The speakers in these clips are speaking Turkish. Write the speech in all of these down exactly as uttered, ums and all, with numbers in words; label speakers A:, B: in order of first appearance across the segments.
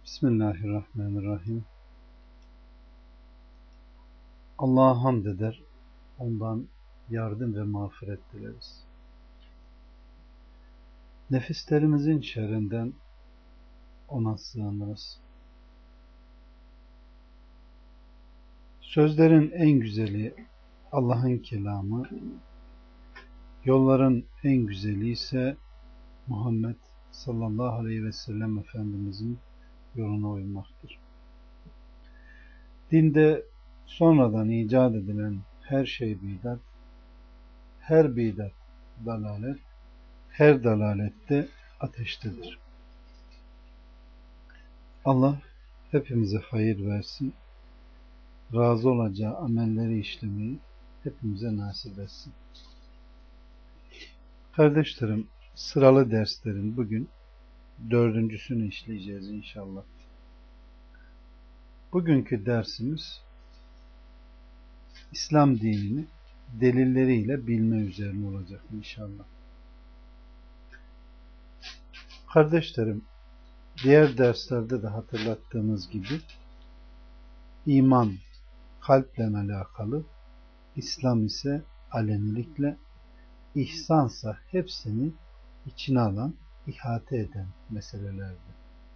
A: Bismillahirrahmanirrahim. Allah'a hamd eder, ondan yardım ve mağfiret dileriz. Nefislerimizin şerrinden ona sığınırız. Sözlerin en güzeli Allah'ın kelamı, yolların en güzeli ise Muhammed sallallahu aleyhi ve sellem Efendimizin yoluna uymaktır. Dinde sonradan icat edilen her şey bidat, her bidat dalalet, her dalalette ateştedir. Allah hepimize hayır versin, razı olacağı amelleri işlemeyi hepimize nasip etsin. Kardeşlerim, sıralı derslerin bugün dördüncüsünü işleyeceğiz inşallah. Bugünkü dersimiz İslam dinini delilleriyle bilme üzerine olacak inşallah. Kardeşlerim, diğer derslerde de hatırlattığımız gibi iman kalple alakalı, İslam ise alenilikle, ihsansa hepsini içine alan, ihate eden meselelerdir.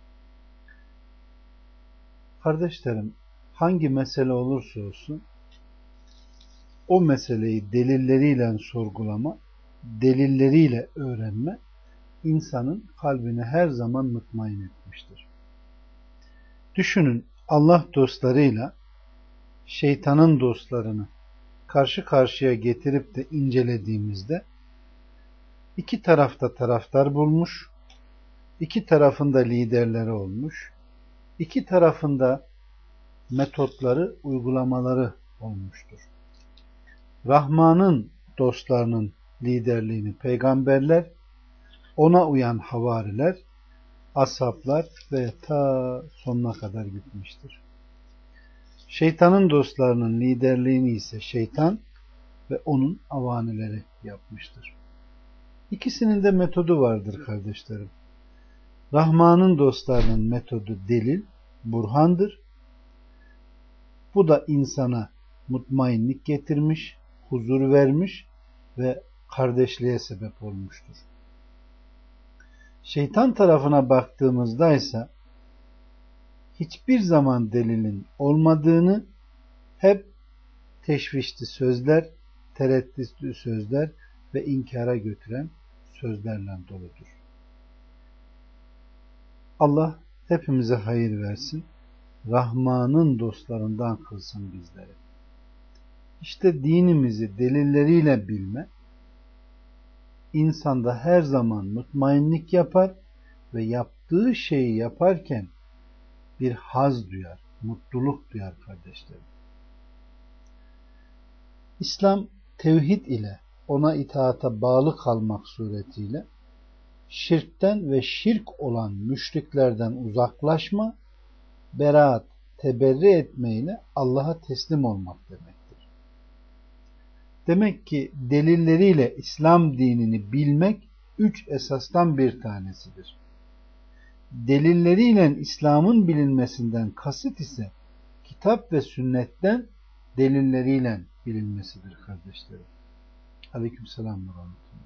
A: Kardeşlerim, hangi mesele olursa olsun o meseleyi delilleriyle sorgulama, delilleriyle öğrenme insanın kalbini her zaman mutmain etmiştir. Düşünün, Allah dostlarıyla şeytanın dostlarını karşı karşıya getirip de incelediğimizde iki tarafta taraftar bulmuş, iki tarafında liderleri olmuş, iki tarafında metotları, uygulamaları olmuştur. Rahman'ın dostlarının liderliğini peygamberler, ona uyan havariler, ashablar ve ta sonuna kadar gitmiştir. Şeytanın dostlarının liderliğini ise şeytan ve onun avanileri yapmıştır. İkisinin de metodu vardır kardeşlerim. Rahman'ın dostlarının metodu delil, burhandır. Bu da insana mutmainlik getirmiş, huzur vermiş ve kardeşliğe sebep olmuştur. Şeytan tarafına baktığımızda ise hiçbir zaman delilin olmadığını, hep teşvişli sözler, tereddütlü sözler ve inkara götüren sözlerle doludur. Allah hepimize hayır versin, Rahman'ın dostlarından kılsın bizleri. İşte dinimizi delilleriyle bilme, insanda her zaman mutmainlik yapar ve yaptığı şeyi yaparken bir haz duyar, mutluluk duyar kardeşlerim. İslam tevhid ile ona itaata bağlı kalmak suretiyle şirkten ve şirk olan müşriklerden uzaklaşma, beraat, teberri etmeyle Allah'a teslim olmak demektir. Demek ki delilleriyle İslam dinini bilmek üç esastan bir tanesidir. Delilleriyle İslam'ın bilinmesinden kasıt ise kitap ve sünnetten delilleriyle bilinmesidir kardeşlerim. Aleykümselam ve rahmetullah.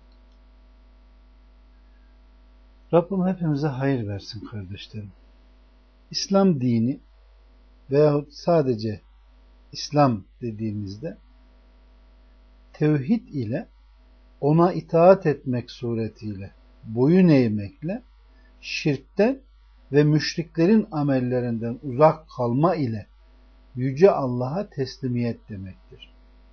A: Rabbim hepimize hayır versin kardeşlerim. İslam dini veyahut sadece İslam dediğimizde tevhid ile ona itaat etmek suretiyle, boyun eğmekle, şirkten ve müşriklerin amellerinden uzak kalma ile Yüce Allah'a teslimiyet demektir.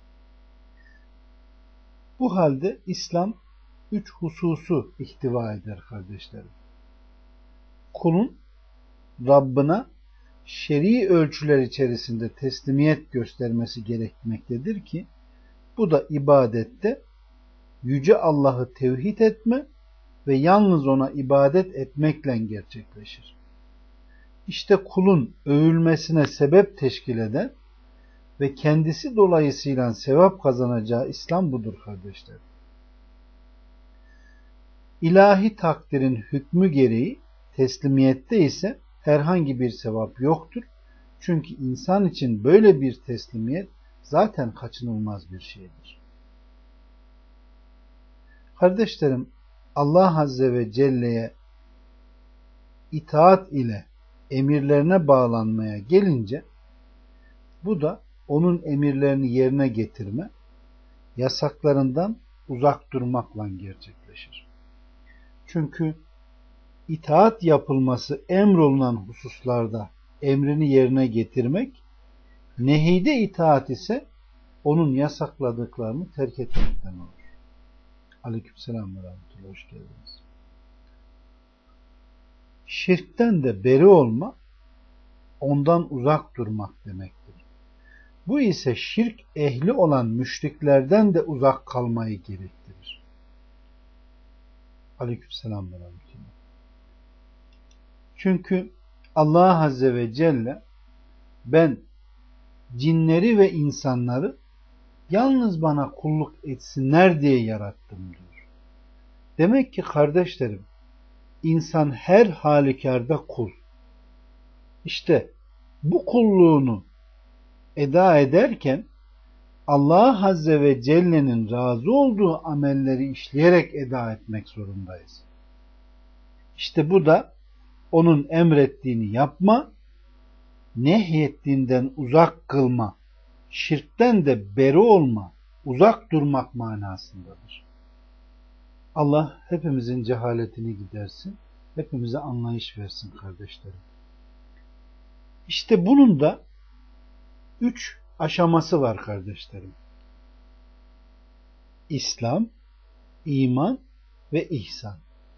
A: Bu halde İslam üç hususu ihtiva eder kardeşlerim. Kulun Rabbına şer'i ölçüler içerisinde teslimiyet göstermesi gerekmektedir ki bu da ibadette Yüce Allah'ı tevhid etme ve yalnız ona ibadet etmekle gerçekleşir. İşte kulun övülmesine sebep teşkil eden ve kendisi dolayısıyla sevap kazanacağı İslam budur kardeşler. İlahi takdirin hükmü gereği teslimiyette ise herhangi bir sevap yoktur. Çünkü insan için böyle bir teslimiyet zaten kaçınılmaz bir şeydir. Kardeşlerim, Allah Azze ve Celle'ye itaat ile emirlerine bağlanmaya gelince bu da onun emirlerini yerine getirme, yasaklarından uzak durmakla gerçekleşir. Çünkü itaat yapılması emrolunan hususlarda emrini yerine getirmek, nehide itaat ise onun yasakladıklarını terk etmekten olur. Aleykümselam ve rahmetullah. Hoş geldiniz. Şirkten de beri olma, ondan uzak durmak demektir. Bu ise şirk ehli olan müşriklerden de uzak kalmayı gerektirir. Aleykümselam ve rahmetullah. Çünkü Allah Azze ve Celle ben cinleri ve insanları yalnız bana kulluk etsinler diye yarattım diyor. Demek ki kardeşlerim, insan her halükarda kul. İşte bu kulluğunu eda ederken Allah Azze ve Celle'nin razı olduğu amelleri işleyerek eda etmek zorundayız. İşte bu da onun emrettiğini yapma, nehyettiğinden uzak kılma, şirkten de beri olma, uzak durmak manasındadır. Allah hepimizin cehaletini gidersin, hepimize anlayış versin kardeşlerim. İşte bunun da üç aşaması var kardeşlerim. İslam, iman ve ihsan.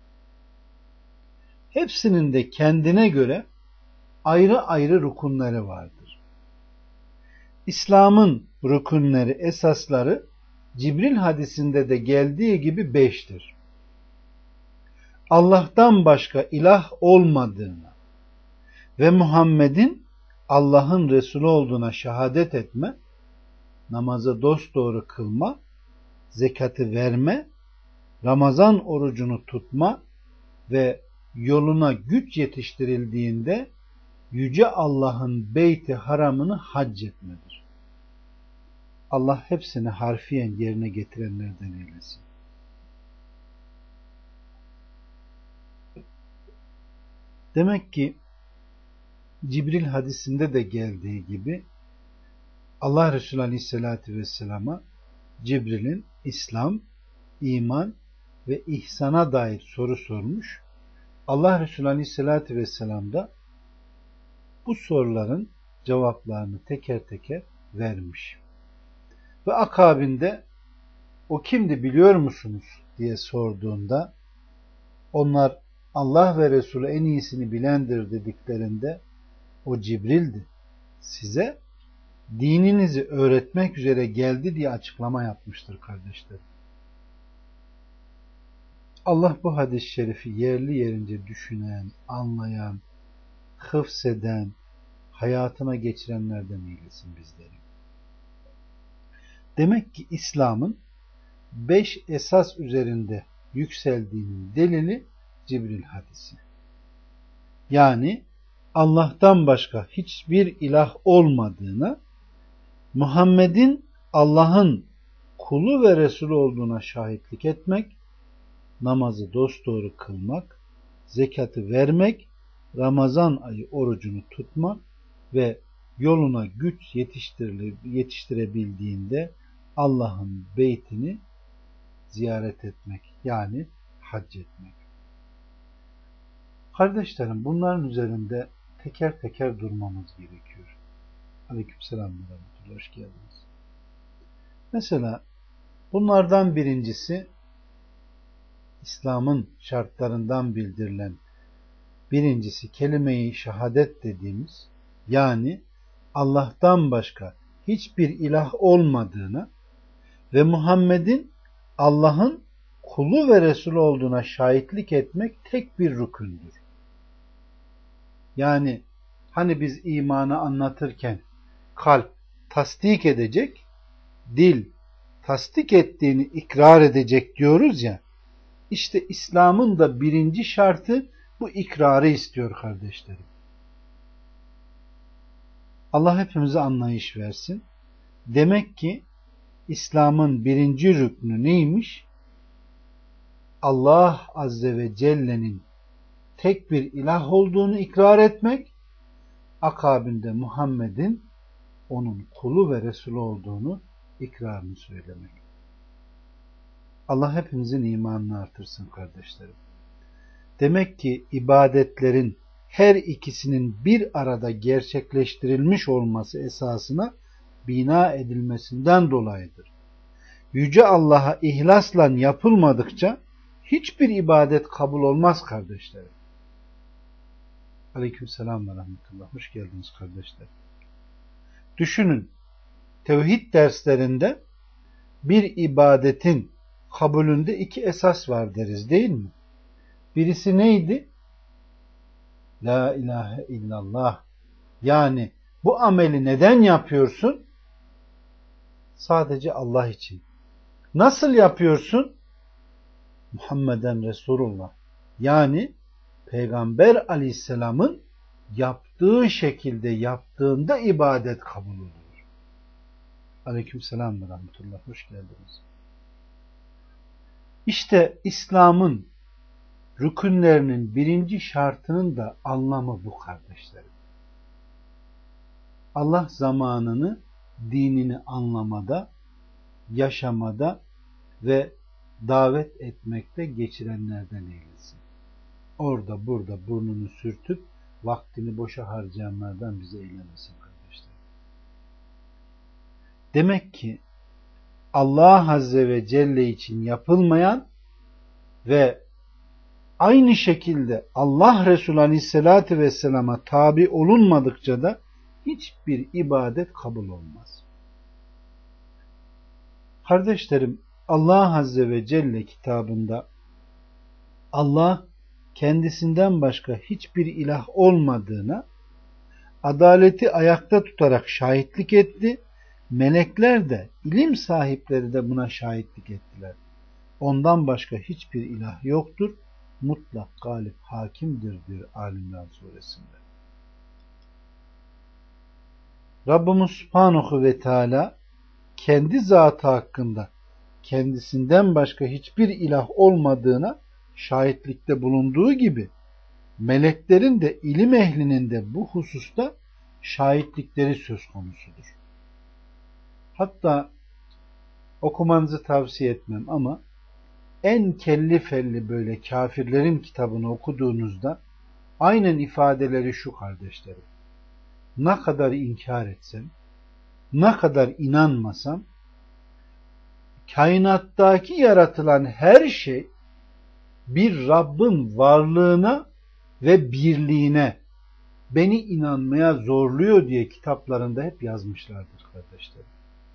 A: Hepsinin de kendine göre ayrı ayrı rükunları vardır. İslam'ın rükunları, esasları Cibril hadisinde de geldiği gibi beştir. Allah'tan başka ilah olmadığına ve Muhammed'in Allah'ın Resulü olduğuna şehadet etme, namazı dosdoğru kılma, zekatı verme, Ramazan orucunu tutma ve yoluna güç yetiştirildiğinde Yüce Allah'ın beyti haramını hac etmedir. Allah hepsini harfiyen yerine getirenlerden eylesin. Demek ki Cibril hadisinde de geldiği gibi Allah Resulü Aleyhisselatü Vesselam'a Cibril'in İslam, iman ve ihsana dair soru sormuş. Allah Resulü Aleyhisselatü Vesselam da bu soruların cevaplarını teker teker vermiş. Ve akabinde o kimdi biliyor musunuz diye sorduğunda onlar Allah ve Resulü en iyisini bilendir dediklerinde o Cibril'di. Size dininizi öğretmek üzere geldi diye açıklama yapmıştır kardeşlerim. Allah bu hadis-i şerifi yerli yerince düşünen, anlayan, hıfzeden, hayatına geçirenlerden eylesin bizleri. Demek ki İslam'ın beş esas üzerinde yükseldiğinin delili Cibril hadisi. Yani Allah'tan başka hiçbir ilah olmadığına, Muhammed'in Allah'ın kulu ve Resulü olduğuna şahitlik etmek, namazı dosdoğru kılmak, zekatı vermek, Ramazan ayı orucunu tutmak ve yoluna güç yetiştirebildiğinde Allah'ın beytini ziyaret etmek, yani hac etmek. Kardeşlerim, bunların üzerinde teker teker durmamız gerekiyor. Aleykümselam ve rahmetullah. Hoş geldiniz. Mesela bunlardan birincisi İslam'ın şartlarından bildirilen birincisi kelime-i şehadet dediğimiz, yani Allah'tan başka hiçbir ilah olmadığına ve Muhammed'in Allah'ın kulu ve Resulü olduğuna şahitlik etmek tek bir rükündür. Yani hani biz imanı anlatırken kalp tasdik edecek, dil tasdik ettiğini ikrar edecek diyoruz ya, işte İslam'ın da birinci şartı bu ikrarı istiyor kardeşlerim. Allah hepimize anlayış versin. Demek ki İslam'ın birinci rüknü neymiş? Allah Azze ve Celle'nin tek bir ilah olduğunu ikrar etmek, akabinde Muhammed'in onun kulu ve Resulü olduğunu ikrarını söylemek. Allah hepimizin imanını artırsın kardeşlerim. Demek ki ibadetlerin her ikisinin bir arada gerçekleştirilmiş olması esasına bina edilmesinden dolayıdır. Yüce Allah'a ihlasla yapılmadıkça hiçbir ibadet kabul olmaz kardeşlerim. Aleykümselam ve rahmetullah. Hoş geldiniz kardeşler. Düşünün, tevhid derslerinde bir ibadetin kabulünde iki esas var deriz değil mi? Birisi neydi? La ilahe illallah. Yani bu ameli neden yapıyorsun? Sadece Allah için. Nasıl yapıyorsun? Muhammeden Resulullah. Yani Peygamber Aleyhisselam'ın yaptığı şekilde yaptığında ibadet kabul olur. Aleykümselam ve rahmetullah. Hoş geldiniz. İşte İslam'ın rükünlerinin birinci şartının da anlamı bu kardeşlerim. Allah zamanını, dinini anlamada, yaşamada ve davet etmekte geçirenlerden eylesin. Orada burada burnunu sürtüp vaktini boşa harcayanlardan bize eylemesin kardeşler. Demek ki Allah Azze ve Celle için yapılmayan ve aynı şekilde Allah Resulü Aleyhisselatü Vesselam'a tabi olunmadıkça da hiçbir ibadet kabul olmaz. Kardeşlerim, Allah Azze ve Celle kitabında Allah kendisinden başka hiçbir ilah olmadığına adaleti ayakta tutarak şahitlik etti. Melekler de, ilim sahipleri de buna şahitlik ettiler. Ondan başka hiçbir ilah yoktur. Mutlak galip hakimdir diyor Ali İmran suresinde. Rabbimiz Subhanahu ve Teala kendi zatı hakkında kendisinden başka hiçbir ilah olmadığına şahitlikte bulunduğu gibi meleklerin de ilim ehlinin de bu hususta şahitlikleri söz konusudur. Hatta okumanızı tavsiye etmem ama en kelli felli böyle kafirlerin kitabını okuduğunuzda aynen ifadeleri şu kardeşlerim. Ne kadar inkar etsem, ne kadar inanmasam, kainattaki yaratılan her şey bir Rabbin varlığına ve birliğine beni inanmaya zorluyor diye kitaplarında hep yazmışlardır kardeşlerim.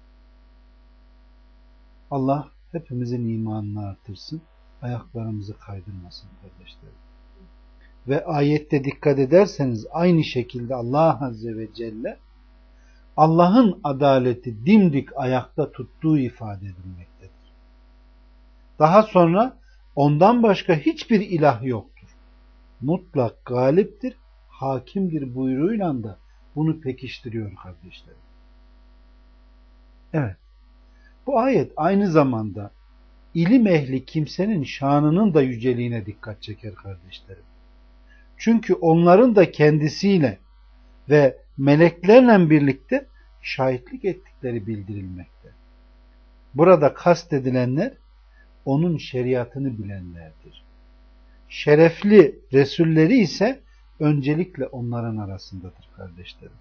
A: Allah hepimizin imanını artırsın, ayaklarımızı kaydırmasın kardeşlerim. Ve ayette dikkat ederseniz aynı şekilde Allah Azze ve Celle Allah'ın adaleti dimdik ayakta tuttuğu ifade edilmektedir. Daha sonra ondan başka hiçbir ilah yoktur. Mutlak galiptir, hakimdir buyruğuyla da bunu pekiştiriyor kardeşlerim. Evet. Bu ayet aynı zamanda ilim ehli kimsenin şanının da yüceliğine dikkat çeker kardeşlerim. Çünkü onların da kendisiyle ve meleklerle birlikte şahitlik ettikleri bildirilmekte. Burada kastedilenler onun şeriatını bilenlerdir. Şerefli Resulleri ise öncelikle onların arasındadır kardeşlerim.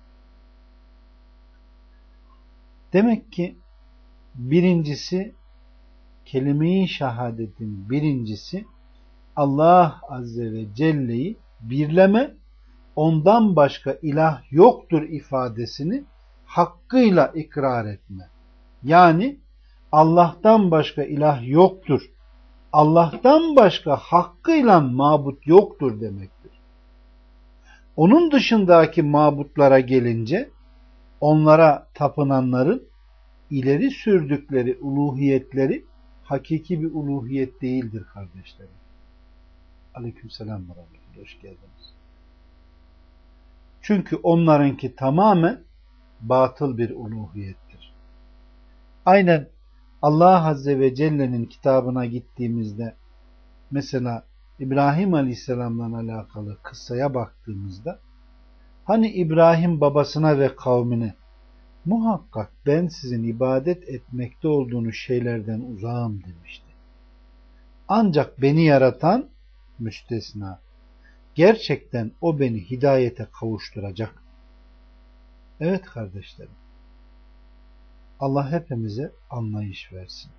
A: Demek ki birincisi, kelime-i şehadetin birincisi Allah Azze ve Celle'yi birleme, ondan başka ilah yoktur ifadesini hakkıyla ikrar etme. Yani Allah'tan başka ilah yoktur, Allah'tan başka hakkıyla mabut yoktur demektir. Onun dışındaki mabutlara gelince onlara tapınanların ileri sürdükleri uluhiyetleri hakiki bir uluhiyet değildir kardeşlerim. Aleykümselam ve rahmetullah. Hoş geldiniz. Çünkü onlarınki tamamen batıl bir uluhiyettir. Aynen Allah Azze ve Celle'nin kitabına gittiğimizde mesela İbrahim Aleyhisselam'la alakalı kıssaya baktığımızda hani İbrahim babasına ve kavmine muhakkak ben sizin ibadet etmekte olduğunuz şeylerden uzağım demişti. Ancak beni yaratan müstesna. Gerçekten o beni hidayete kavuşturacak. Evet kardeşlerim. Allah hepimize anlayış versin.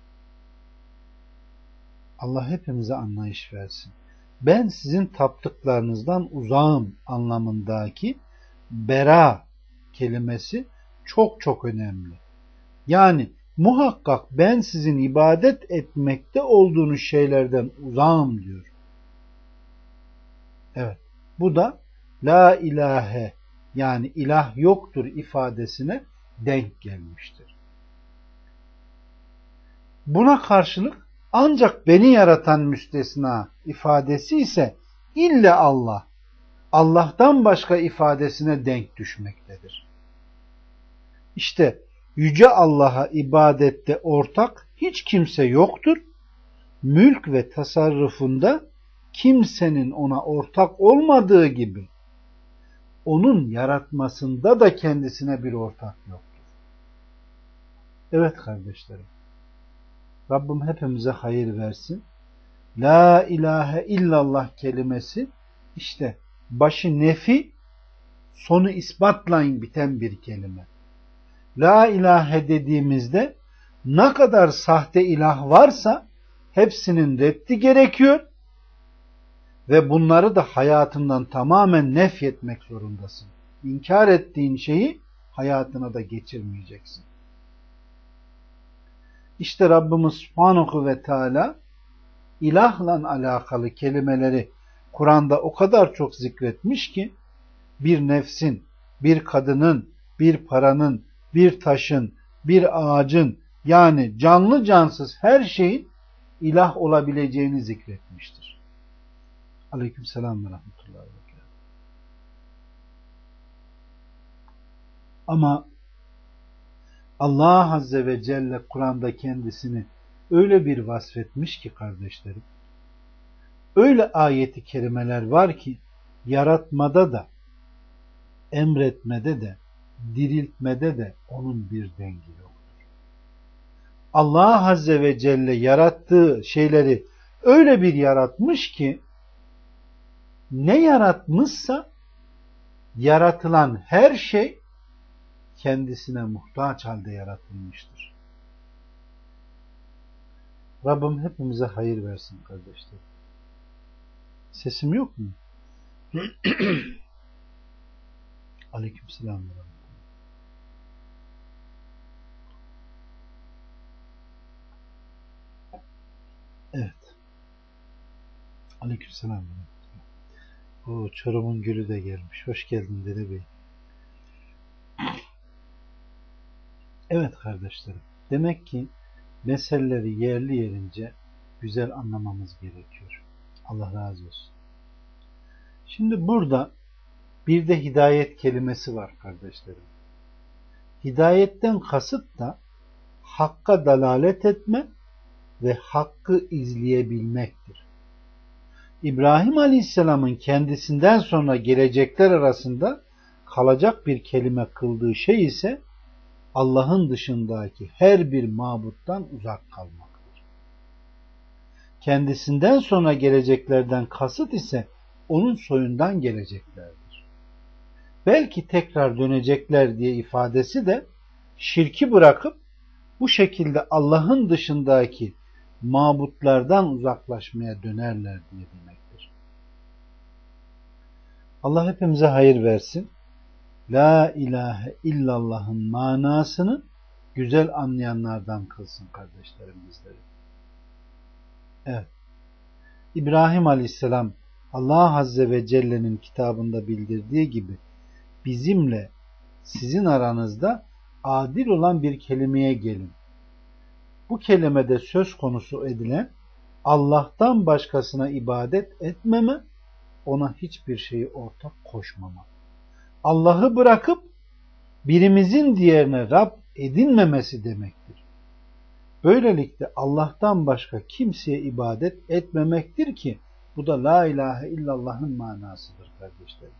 A: Allah hepimize anlayış versin. Ben sizin taptıklarınızdan uzağım anlamındaki bera kelimesi çok çok önemli. Yani muhakkak ben sizin ibadet etmekte olduğunuz şeylerden uzağım diyor. Evet. Bu da la ilahe yani ilah yoktur ifadesine denk gelmiştir. Buna karşılık ancak beni yaratan müstesna ifadesi ise ille Allah, Allah'tan başka ifadesine denk düşmektedir. İşte Yüce Allah'a ibadette ortak hiç kimse yoktur. Mülk ve tasarrufunda kimsenin ona ortak olmadığı gibi onun yaratmasında da kendisine bir ortak yoktur. Evet kardeşlerim. Rabbim hepimize hayır versin. La ilahe illallah kelimesi işte başı nefi, sonu ispatla biten bir kelime. La ilahe dediğimizde ne kadar sahte ilah varsa hepsinin reddi gerekiyor ve bunları da hayatından tamamen nefyetmek zorundasın. İnkar ettiğin şeyi hayatına da geçirmeyeceksin. İşte Rabbimiz Subhanahu ve Teala ilahla alakalı kelimeleri Kur'an'da o kadar çok zikretmiş ki bir nefsin, bir kadının, bir paranın, bir taşın, bir ağacın yani canlı cansız her şeyin ilah olabileceğini zikretmiştir. Aleykümselam ve rahmetullahi ve berekatuhu. Ama Allah Azze ve Celle Kur'an'da kendisini öyle bir vasfetmiş ki kardeşlerim, öyle ayeti kerimeler var ki yaratmada da, emretmede de, diriltmede de onun bir dengi yoktur. Allah Azze ve Celle yarattığı şeyleri öyle bir yaratmış ki ne yaratmışsa yaratılan her şey kendisine muhtaç halde yaratılmıştır. Rabbim hepimize hayır versin kardeşler. Sesim yok mu? Aleykümselam. Evet. Aleykümselam. O Çorum'un gülü de gelmiş. Hoş geldin Dede Bey. Evet kardeşlerim. Demek ki meseleleri yerli yerince güzel anlamamız gerekiyor. Allah razı olsun. Şimdi burada bir de hidayet kelimesi var kardeşlerim. Hidayetten kasıt da hakka dalalet etme ve hakkı izleyebilmektir. İbrahim Aleyhisselam'ın kendisinden sonra gelecekler arasında kalacak bir kelime kıldığı şey ise Allah'ın dışındaki her bir mabuttan uzak kalmaktır. Kendisinden sonra geleceklerden kasıt ise onun soyundan geleceklerdir. Belki tekrar dönecekler diye ifadesi de şirki bırakıp bu şekilde Allah'ın dışındaki mabutlardan uzaklaşmaya dönerler diye demektir. Allah hepimize hayır versin. La ilahe illallah'ın manasını güzel anlayanlardan kılsın kardeşlerim bizleri. Evet. İbrahim Aleyhisselam Allah Azze ve Celle'nin kitabında bildirdiği gibi bizimle sizin aranızda adil olan bir kelimeye gelin. Bu kelimede söz konusu edilen Allah'tan başkasına ibadet etmeme, ona hiçbir şeyi ortak koşmama. Allah'ı bırakıp birimizin diğerine Rab edinmemesi demektir. Böylelikle Allah'tan başka kimseye ibadet etmemektir ki bu da la ilahe illallah'ın manasıdır kardeşlerim.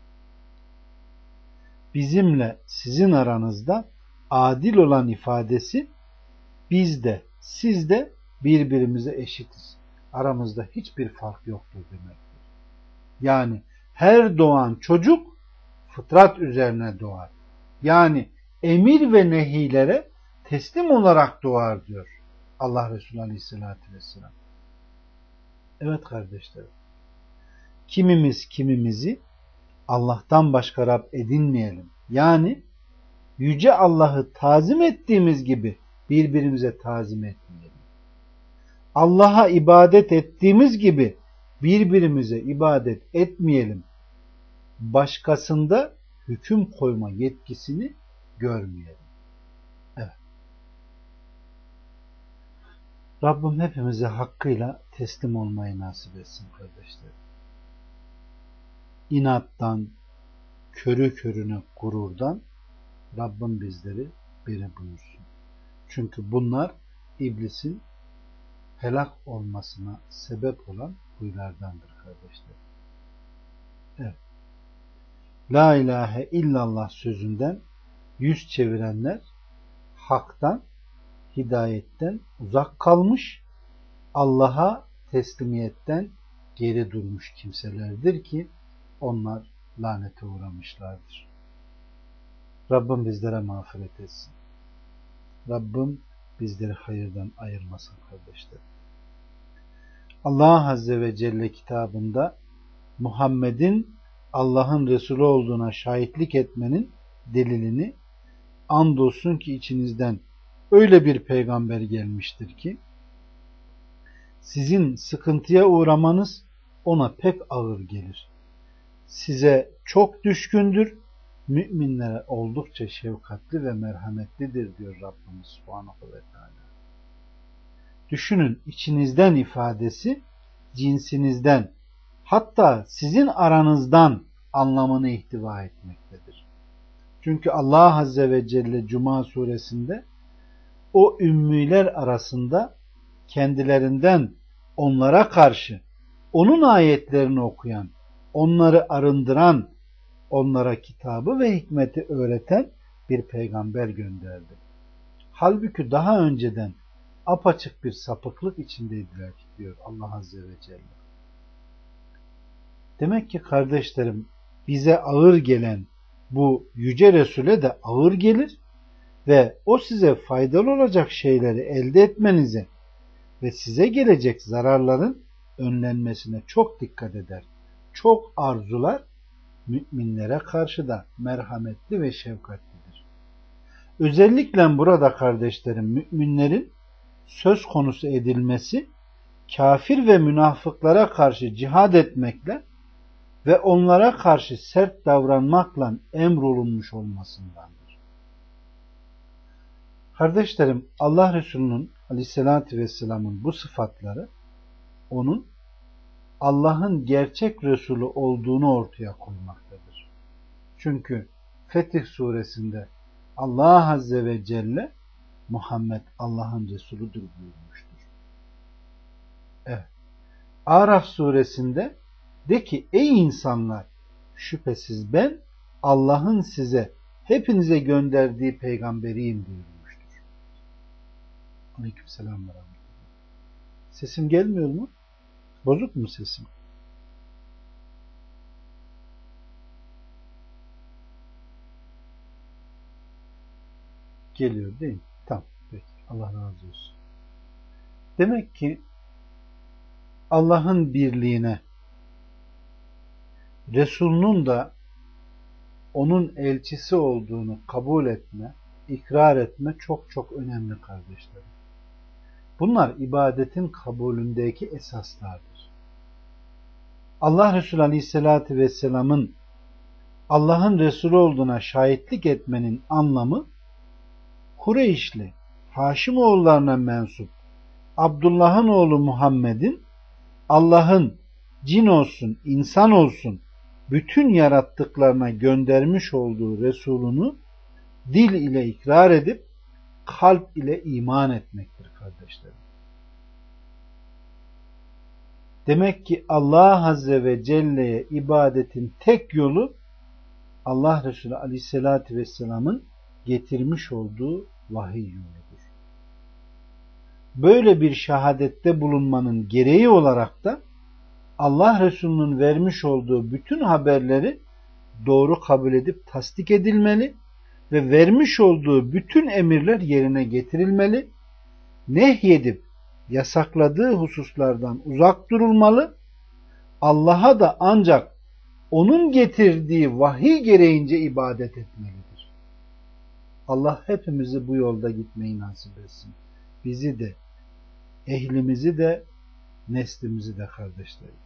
A: Bizimle sizin aranızda adil olan ifadesi biz de siz de birbirimize eşitiz. Aramızda hiçbir fark yoktur demektir. Yani her doğan çocuk fıtrat üzerine doğar. Yani emir ve nehilere teslim olarak doğar diyor Allah Resulü Aleyhisselatü Vesselam. Evet kardeşlerim. Kimimiz kimimizi Allah'tan başka Rab edinmeyelim. Yani yüce Allah'ı tazim ettiğimiz gibi birbirimize tazim etmeyelim. Allah'a ibadet ettiğimiz gibi birbirimize ibadet etmeyelim. Başkasında hüküm koyma yetkisini görmeyelim. Evet. Rabbim hepimize hakkıyla teslim olmayı nasip etsin kardeşlerim. İnattan, körü körüne gururdan Rabbim bizleri beri buyursun. Çünkü bunlar iblisin helak olmasına sebep olan huylardandır kardeşler. Evet. La ilahe illallah sözünden yüz çevirenler haktan, hidayetten uzak kalmış, Allah'a teslimiyetten geri durmuş kimselerdir ki onlar lanete uğramışlardır. Rabbim bizlere mağfiret etsin. Rabbim bizleri hayırdan ayırmasın kardeşler. Allah Azze ve Celle kitabında Muhammed'in Allah'ın Resulü olduğuna şahitlik etmenin delilini, andolsun ki içinizden öyle bir peygamber gelmiştir ki sizin sıkıntıya uğramanız ona pek ağır gelir. Size çok düşkündür, müminlere oldukça şefkatli ve merhametlidir diyor Rabbimiz Subhanahu ve Teala. Düşünün, içinizden ifadesi cinsinizden, hatta sizin aranızdan anlamını ihtiva etmektedir. Çünkü Allah Azze ve Celle Cuma suresinde o ümmiler arasında kendilerinden onlara karşı onun ayetlerini okuyan, onları arındıran, onlara kitabı ve hikmeti öğreten bir peygamber gönderdi. Halbuki daha önceden apaçık bir sapıklık içindeydiler diyor Allah Azze ve Celle. Demek ki kardeşlerim, bize ağır gelen bu yüce Resul'e de ağır gelir ve o size faydalı olacak şeyleri elde etmenize ve size gelecek zararların önlenmesine çok dikkat eder. Çok arzular, müminlere karşı da merhametli ve şefkatlidir. Özellikle burada kardeşlerim, müminlerin söz konusu edilmesi, kafir ve münafıklara karşı cihad etmekle ve onlara karşı sert davranmakla emrolunmuş olmasındandır. Kardeşlerim, Allah Resulü'nün Aleyhisselatü Vesselam'ın bu sıfatları onun Allah'ın gerçek Resulü olduğunu ortaya koymaktadır. Çünkü Fetih suresinde Allah Azze ve Celle Muhammed Allah'ın Resulüdür buyurmuştur. Evet. Araf suresinde de ki ey insanlar, şüphesiz ben Allah'ın size hepinize gönderdiği peygamberiyim buyurmuştur. Aleykümselam ve rahmetullah. Sesim gelmiyor mu? Bozuk mu sesim? Geliyor değil mi? Tamam. Peki. Allah razı olsun. Demek ki Allah'ın birliğine, Resul'ünün de onun elçisi olduğunu kabul etme, ikrar etme çok çok önemli kardeşlerim. Bunlar ibadetin kabulündeki esaslardır. Allah Resulü Aleyhisselatü Vesselam'ın Allah'ın Resulü olduğuna şahitlik etmenin anlamı, Kureyşli, Haşimoğullarına mensup Abdullah'ın oğlu Muhammed'in Allah'ın cin olsun, insan olsun bütün yarattıklarına göndermiş olduğu Resulünü dil ile ikrar edip kalp ile iman etmektir kardeşlerim. Demek ki Allah Azze ve Celle'ye ibadetin tek yolu Allah Resulü Aleyhisselatü Vesselam'ın getirmiş olduğu vahiy yoludur. Böyle bir şehadette bulunmanın gereği olarak da Allah Resulü'nün vermiş olduğu bütün haberleri doğru kabul edip tasdik edilmeli ve vermiş olduğu bütün emirler yerine getirilmeli, nehyedip yasakladığı hususlardan uzak durulmalı, Allah'a da ancak onun getirdiği vahiy gereğince ibadet etmelidir. Allah hepimizi bu yolda gitmeyi nasip etsin. Bizi de, ehlimizi de, neslimizi de kardeşlerim.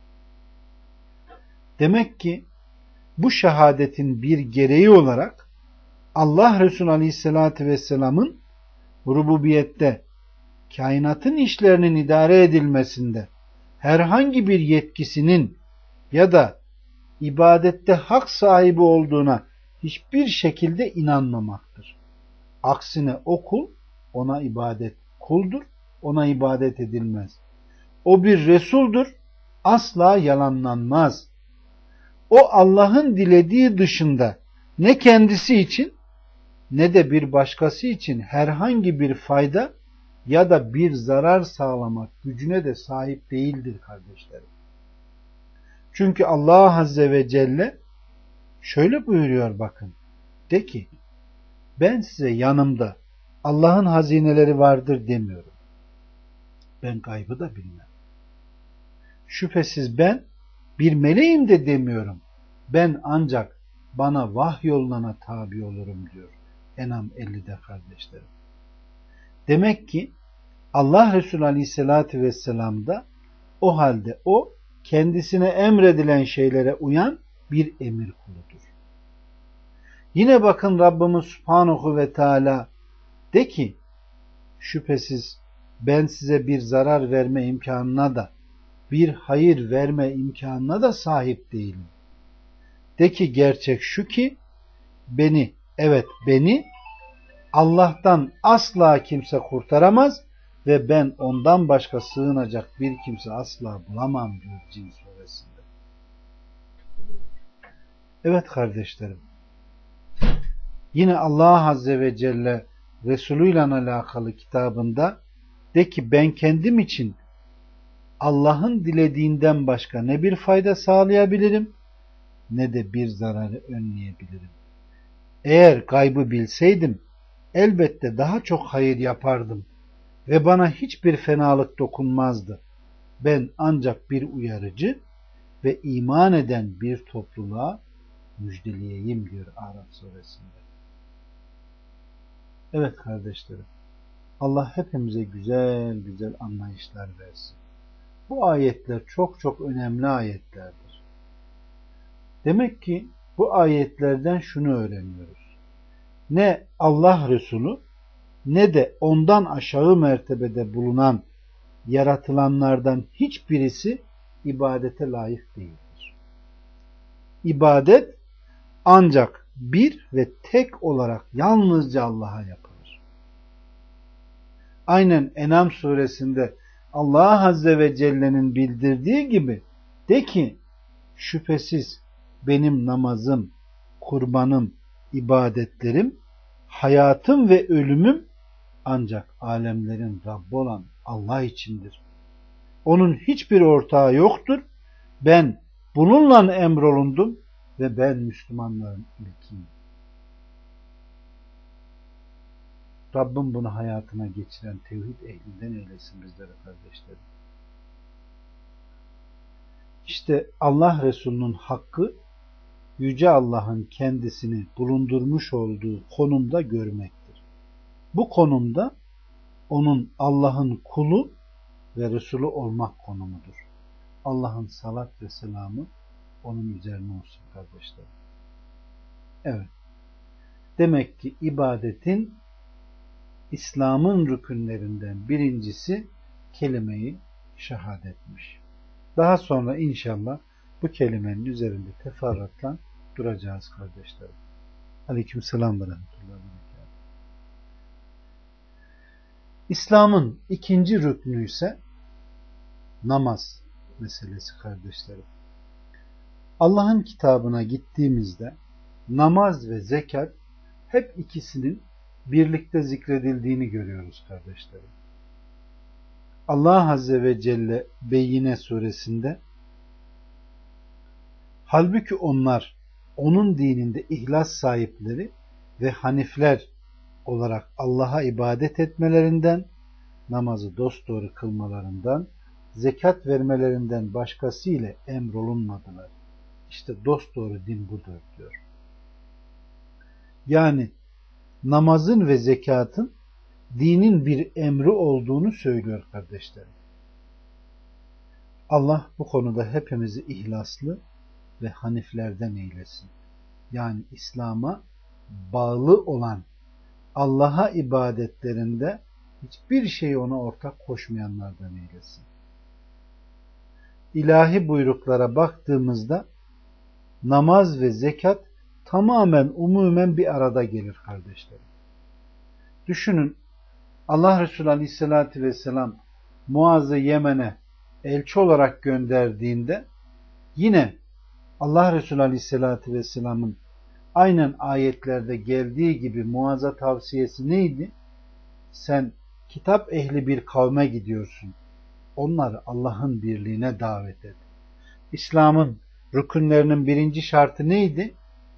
A: Demek ki bu şehadetin bir gereği olarak Allah Resulü Aleyhisselatü Vesselam'ın rububiyette, kainatın işlerinin idare edilmesinde herhangi bir yetkisinin ya da ibadette hak sahibi olduğuna hiçbir şekilde inanmamaktır. Aksine o kul, ona ibadet kuldur, ona ibadet edilmez. O bir Resuldur, asla yalanlanmaz. O Allah'ın dilediği dışında ne kendisi için ne de bir başkası için herhangi bir fayda ya da bir zarar sağlamak gücüne de sahip değildir kardeşlerim. Çünkü Allah Azze ve Celle şöyle buyuruyor bakın. De ki ben size yanımda Allah'ın hazineleri vardır demiyorum. Ben gaybı da bilmem. Şüphesiz ben bir meleğim de demiyorum. Ben ancak bana vahyolunana tabi olurum diyor. En'am ellide kardeşlerim. Demek ki Allah Resulü Aleyhisselatü Vesselam da o halde o kendisine emredilen şeylere uyan bir emir kuludur. Yine bakın Rabbimiz Subhanahu ve Teala de ki şüphesiz ben size bir zarar verme imkanına da bir hayır verme imkanına da sahip değilim. De ki gerçek şu ki beni, evet beni Allah'tan asla kimse kurtaramaz ve ben ondan başka sığınacak bir kimse asla bulamam diyor Cin suresinde. Evet kardeşlerim. Yine Allah Azze ve Celle Resulü ile alakalı kitabında de ki ben kendim için Allah'ın dilediğinden başka ne bir fayda sağlayabilirim ne de bir zararı önleyebilirim. Eğer gaybı bilseydim elbette daha çok hayır yapardım ve bana hiçbir fenalık dokunmazdı. Ben ancak bir uyarıcı ve iman eden bir topluluğa müjdeleyeyim diyor Araf suresinde. Evet kardeşlerim, Allah hepimize güzel güzel anlayışlar versin. Bu ayetler çok çok önemli ayetlerdir. Demek ki bu ayetlerden şunu öğreniyoruz. Ne Allah Resulü ne de ondan aşağı mertebede bulunan yaratılanlardan hiçbirisi ibadete layık değildir. İbadet ancak bir ve tek olarak yalnızca Allah'a yapılır. Aynen En'am suresinde Allah Azze ve Celle'nin bildirdiği gibi de ki şüphesiz benim namazım, kurbanım, ibadetlerim, hayatım ve ölümüm ancak alemlerin Rabbi olan Allah içindir. Onun hiçbir ortağı yoktur. Ben bununla emrolundum ve ben Müslümanların ilkiyim. Rabbim bunu hayatına geçiren tevhid ehlinden eylesin bizlere kardeşlerim. İşte Allah Resulü'nün hakkı Yüce Allah'ın kendisini bulundurmuş olduğu konumda görmektir. Bu konumda onun Allah'ın kulu ve Resulü olmak konumudur. Allah'ın salat ve selamı onun üzerine olsun kardeşlerim. Evet. Demek ki ibadetin İslam'ın rükünlerinden birincisi kelime-i şehadetmiş. Daha sonra inşallah bu kelimenin üzerinde teferruatla duracağız kardeşlerim. Aleykümselam ve rahmetullahi ve berekatuhu. İslam'ın ikinci rüknü ise namaz meselesi kardeşlerim. Allah'ın kitabına gittiğimizde namaz ve zekat hep ikisinin birlikte zikredildiğini görüyoruz kardeşlerim. Allah Azze ve Celle Beyyine suresinde halbuki onlar onun dininde ihlas sahipleri ve hanifler olarak Allah'a ibadet etmelerinden, namazı dosdoğru kılmalarından, zekat vermelerinden başkası ile emrolunmadılar. İşte dosdoğru din budur diyor. Yani namazın ve zekatın dinin bir emri olduğunu söylüyor kardeşlerim. Allah bu konuda hepimizi ihlaslı ve haniflerden eylesin. Yani İslam'a bağlı olan, Allah'a ibadetlerinde hiçbir şeyi ona ortak koşmayanlardan eylesin. İlahi buyruklara baktığımızda namaz ve zekat tamamen umumen bir arada gelir kardeşlerim. Düşünün, Allah Resulü Aleyhisselatü Vesselam Muaz'ı Yemen'e elçi olarak gönderdiğinde yine Allah Resulü Aleyhisselatü Vesselam'ın aynen ayetlerde geldiği gibi Muaz'a tavsiyesi neydi? Sen kitap ehli bir kavme gidiyorsun. Onları Allah'ın birliğine davet et. İslam'ın rükünlerinin birinci şartı neydi?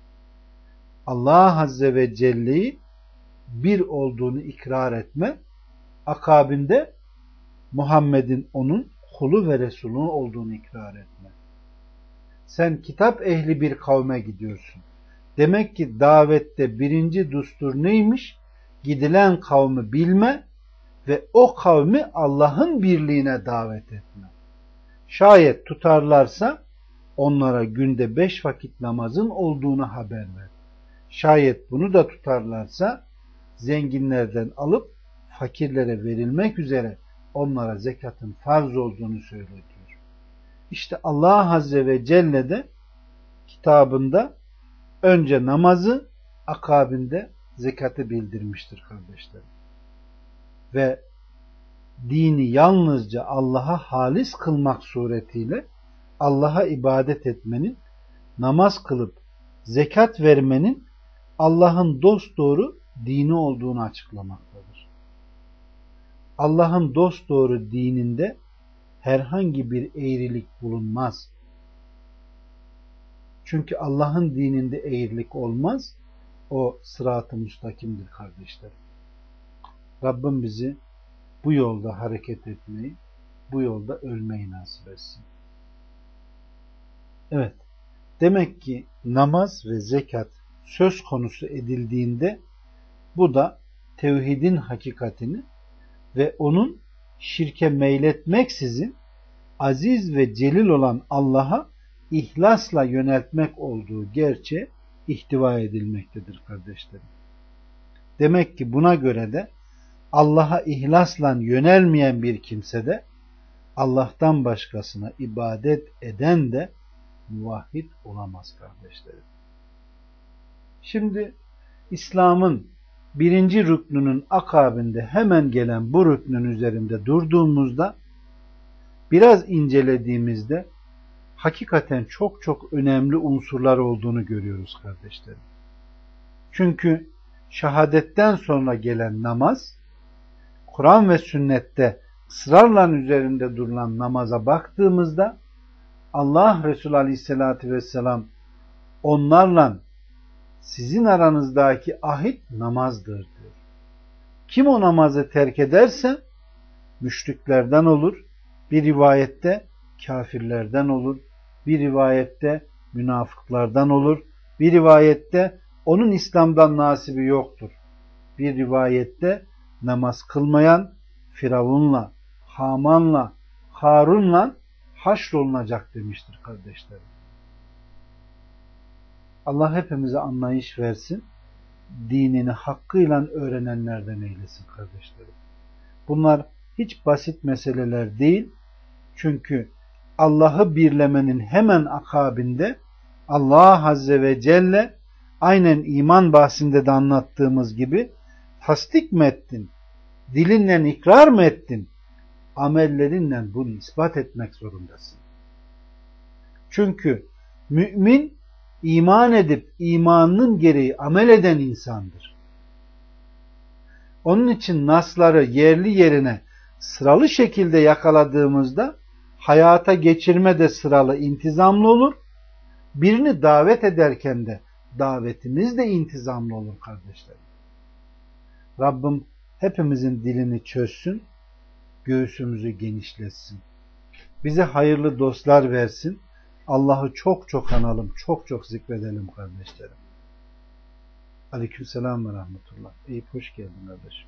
A: Allah Azze ve Celle'yi bir olduğunu ikrar etme, akabinde Muhammed'in onun kulu ve Resulü olduğunu ikrar etme. Sen kitap ehli bir kavme gidiyorsun. Demek ki davette birinci düstur neymiş? Gidilen kavmi bilme ve o kavmi Allah'ın birliğine davet etme. Şayet tutarlarsa onlara günde beş vakit namazın olduğunu haber ver. Şayet bunu da tutarlarsa zenginlerden alıp fakirlere verilmek üzere onlara zekatın farz olduğunu söylüyor. İşte Allah Azze ve Celle de kitabında önce namazı, akabinde zekatı bildirmiştir kardeşlerim. Ve dini yalnızca Allah'a halis kılmak suretiyle Allah'a ibadet etmenin, namaz kılıp zekat vermenin Allah'ın dosdoğru dini olduğunu açıklamaktadır. Allah'ın dosdoğru dininde herhangi bir eğrilik bulunmaz. Çünkü Allah'ın dininde eğrilik olmaz. O sırat-ı müstakimdir kardeşlerim. Rabbim bizi bu yolda hareket etmeyi, bu yolda ölmeyi nasip etsin. Evet. Demek ki namaz ve zekat söz konusu edildiğinde bu da tevhidin hakikatini ve onun şirke meyletmeksizin aziz ve celil olan Allah'a ihlasla yöneltmek olduğu gerçeği ihtiva edilmektedir kardeşlerim. Demek ki buna göre de Allah'a ihlasla yönelmeyen bir kimse de Allah'tan başkasına ibadet eden de muvahhid olamaz kardeşlerim. Şimdi İslam'ın birinci rüknünün akabinde hemen gelen bu rüknün üzerinde durduğumuzda, biraz incelediğimizde hakikaten çok çok önemli unsurlar olduğunu görüyoruz kardeşlerim. Çünkü şehadetten sonra gelen namaz, Kur'an ve sünnette ısrarla üzerinde durulan namaza baktığımızda Allah Resulü Aleyhisselatü Vesselam onlarla sizin aranızdaki ahit namazdır diyor. Kim o namazı terk ederse müşriklerden olur, bir rivayette kafirlerden olur, bir rivayette münafıklardan olur, bir rivayette onun İslam'dan nasibi yoktur, bir rivayette namaz kılmayan Firavun'la, Haman'la, Harun'la haşrolunacak demiştir kardeşlerim. Allah hepimize anlayış versin, dinini hakkıyla öğrenenlerden eylesin kardeşlerim. Bunlar hiç basit meseleler değil. Çünkü Allah'ı birlemenin hemen akabinde Allah Azze ve Celle aynen iman bahsinde de anlattığımız gibi tasdik mi ettin? Dilinle ikrar mı ettin? Amellerinle bunu ispat etmek zorundasın. Çünkü mümin iman edip imanının gereği amel eden insandır. Onun için nasları yerli yerine sıralı şekilde yakaladığımızda hayata geçirme de sıralı, intizamlı olur. Birini davet ederken de davetimiz de intizamlı olur kardeşlerim. Rabbim hepimizin dilini çözsün, göğsümüzü genişletsin. Bize hayırlı dostlar versin. Allah'ı çok çok analım, çok çok zikredelim kardeşlerim. Aleykümselam ve rahmetullah. Eyüp hoş geldin kardeşim.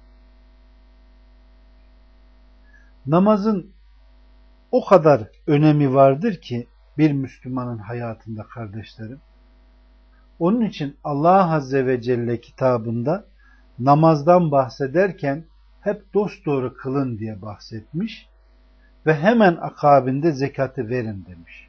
A: Namazın o kadar önemi vardır ki bir Müslümanın hayatında kardeşlerim. Onun için Allah Azze ve Celle kitabında namazdan bahsederken hep dosdoğru kılın diye bahsetmiş ve hemen akabinde zekatı verin demiş.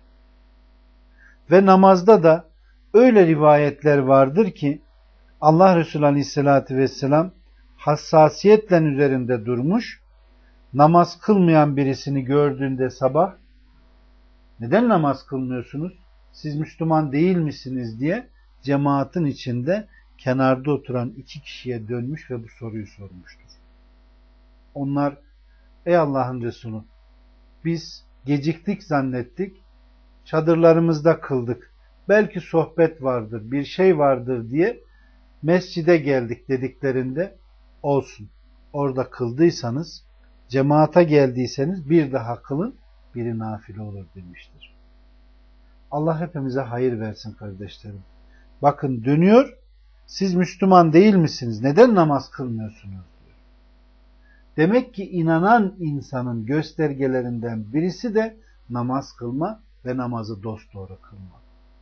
A: Ve namazda da öyle rivayetler vardır ki Allah Resulü Aleyhisselatü Vesselam hassasiyetle üzerinde durmuş, namaz kılmayan birisini gördüğünde sabah neden namaz kılmıyorsunuz? Siz Müslüman değil misiniz diye cemaatin içinde kenarda oturan iki kişiye dönmüş ve bu soruyu sormuştur. Onlar, ey Allah'ın Resulü, biz geciktik zannettik, çadırlarımızda kıldık, belki sohbet vardır, bir şey vardır diye mescide geldik dediklerinde, olsun, orada kıldıysanız, cemaate geldiyseniz bir daha kılın, biri nafile olur demiştir. Allah hepimize hayır versin kardeşlerim. Bakın dönüyor, siz Müslüman değil misiniz? Neden namaz kılmıyorsunuz? Diyor. Demek ki inanan insanın göstergelerinden birisi de namaz kılma ve namazı dosdoğru kılma.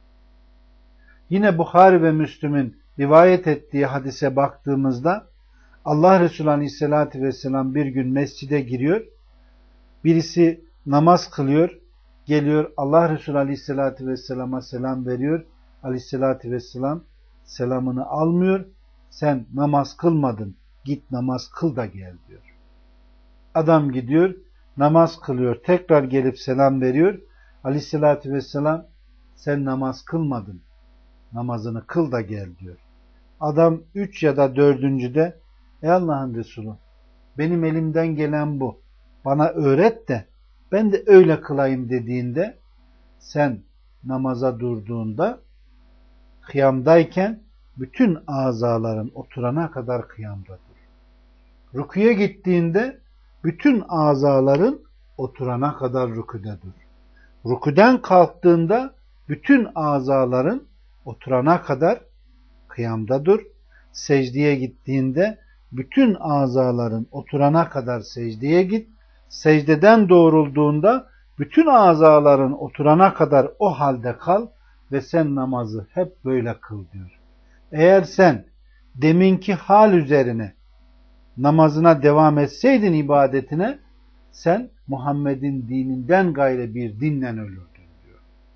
A: Yine Buhari ve Müslim'in rivayet ettiği hadise baktığımızda Allah Resulü Aleyhisselatü Vesselam bir gün mescide giriyor. Birisi namaz kılıyor. Geliyor Allah Resulü Aleyhisselatü Vesselam'a selam veriyor. Aleyhisselatü Vesselam selamını almıyor. Sen namaz kılmadın. Git namaz kıl da gel diyor. Adam gidiyor. Namaz kılıyor. Tekrar gelip selam veriyor. Aleyhisselatü Vesselam sen namaz kılmadın. Namazını kıl da gel diyor. Adam üç ya da dördüncüde ey Allah'ın Resulü benim elimden gelen bu. Bana öğret de ben de öyle kılayım dediğinde sen namaza durduğunda kıyamdayken bütün azaların oturana kadar kıyamda dur. Rüküye gittiğinde bütün azaların oturana kadar rüküde dur. Rüküden kalktığında bütün azaların oturana kadar kıyamda dur. Secdeye gittiğinde bütün azaların oturana kadar secdeye git. Secdeden doğrulduğunda bütün azaların oturana kadar o halde kal ve sen namazı hep böyle kıl diyor. Eğer sen deminki hal üzerine namazına devam etseydin ibadetine sen Muhammed'in dininden gayrı bir dinle ölürdün diyor.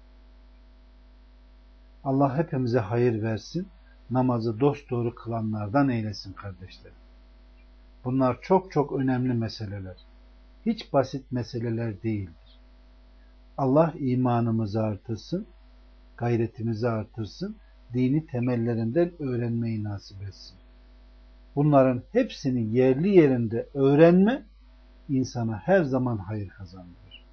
A: Allah hepimize hayır versin. Namazı dosdoğru kılanlardan eylesin kardeşlerim. Bunlar çok çok önemli meseleler. Hiç basit meseleler değildir. Allah imanımızı artırsın, gayretimizi artırsın, dini temellerinden öğrenmeyi nasip etsin. Bunların hepsini yerli yerinde öğrenme, insana her zaman hayır kazandırır.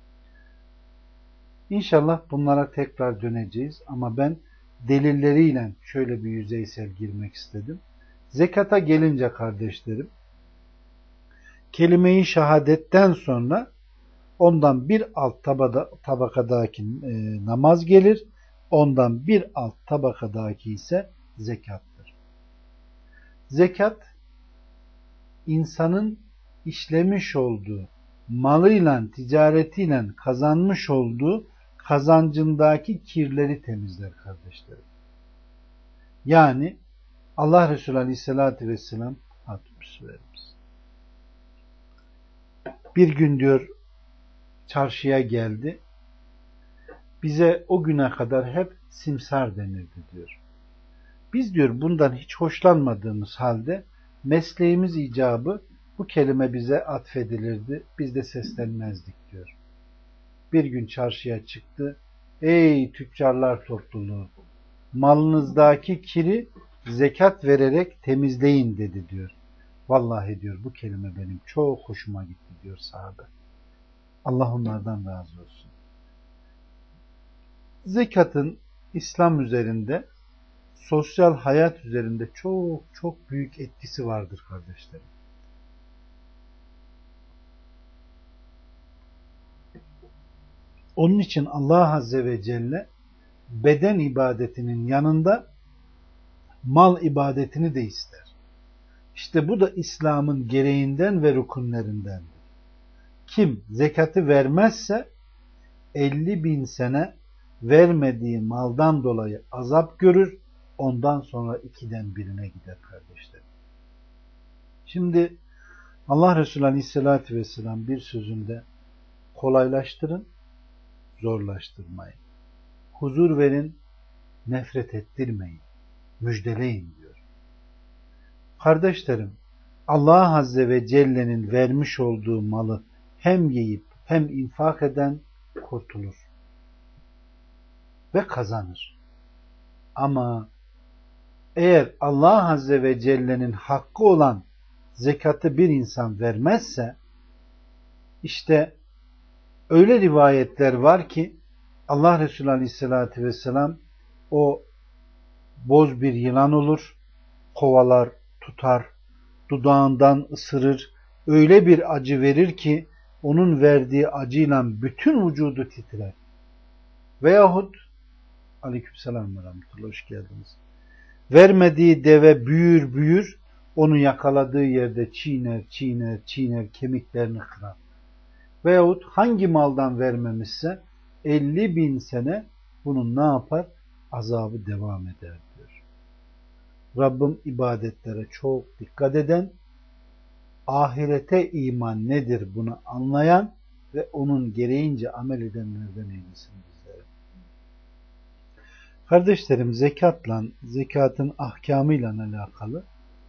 A: İnşallah bunlara tekrar döneceğiz ama ben delilleriyle şöyle bir yüzeysel girmek istedim. Zekata gelince kardeşlerim, kelime-i şehadetten sonra ondan bir alt tabada, tabakadaki e, namaz gelir, ondan bir alt tabakadaki ise zekattır. Zekat, insanın işlemiş olduğu, malıyla, ticaretiyle kazanmış olduğu kazancındaki kirleri temizler kardeşlerim. Yani Allah Resulü Aleyhisselatü Vesselam atmış vermiş. Bir gün diyor çarşıya geldi. Bize o güne kadar hep simsar denirdi diyor. Biz diyor bundan hiç hoşlanmadığımız halde mesleğimiz icabı Bu kelime bize atfedilirdi. Biz de seslenmezdik diyor. Bir gün çarşıya çıktı. Ey tüccarlar topluluğu! Malınızdaki kiri zekat vererek temizleyin dedi diyor. Vallahi diyor bu kelime benim çok hoşuma gitti diyor sahabe. Allah onlardan razı olsun. Zekatın İslam üzerinde, sosyal hayat üzerinde çok çok büyük etkisi vardır kardeşlerim. Onun için Allah Azze ve Celle beden ibadetinin yanında mal ibadetini de ister. İşte bu da İslam'ın gereğinden ve rükünlerindendir. Kim zekatı vermezse elli bin sene vermediği maldan dolayı azap görür, ondan sonra ikiden birine gider kardeşlerim. Şimdi Allah Resulü Aleyhisselatü Vesselam bir sözünde kolaylaştırın, zorlaştırmayın. Huzur verin, nefret ettirmeyin, müjdeleyin diyor. Kardeşlerim, Allah Azze ve Celle'nin vermiş olduğu malı hem yiyip hem infak eden kurtulur ve kazanır. Ama eğer Allah Azze ve Celle'nin hakkı olan zekatı bir insan vermezse, işte öyle rivayetler var ki Allah Resulü Aleyhisselatü Vesselam o boz bir yılan olur, kovalar, tutar, dudağından ısırır, öyle bir acı verir ki onun verdiği acıyla bütün vücudu titrer. Veyahut Aleykümselam ve rahmetullah, hoş geldiniz. Vermediği deve büyür büyür, onu yakaladığı yerde çiğner, çiğner, çiğner, kemiklerini kırar. Veyahut hangi maldan vermemişse elli bin sene bunun ne yapar? Azabı devam eder diyor. Rabbim ibadetlere çok dikkat eden, ahirete iman nedir bunu anlayan ve onun gereğince amel edenlerden eylesin bizlere. Kardeşlerim, zekatla, zekatın ahkamıyla alakalı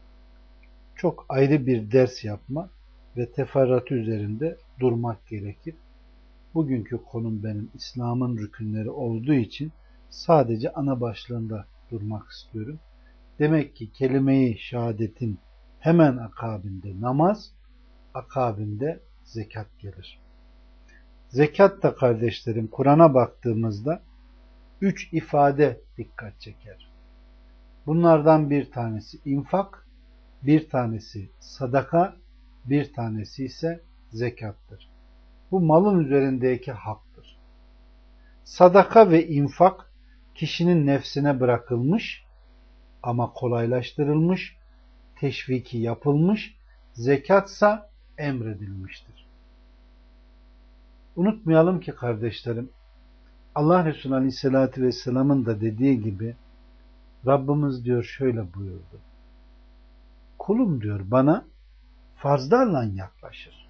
A: çok ayrı bir ders yapma ve teferruatı üzerinde durmak gerekir. Bugünkü konum benim İslam'ın rükünleri olduğu için sadece ana başlığında durmak istiyorum. Demek ki kelime-i şehadetin hemen akabinde namaz, akabinde zekat gelir. Zekat da kardeşlerim Kur'an'a baktığımızda üç ifade dikkat çeker. Bunlardan bir tanesi infak, bir tanesi sadaka, bir tanesi ise zekattır. Bu malın üzerindeki haktır. Sadaka ve infak kişinin nefsine bırakılmış ama kolaylaştırılmış, teşviki yapılmış, zekatsa emredilmiştir. Unutmayalım ki kardeşlerim, Allah Resulü Aleyhisselatü Vesselam'ın da dediği gibi Rabbimiz diyor şöyle buyurdu. Kulum diyor bana farzlarla yaklaşır.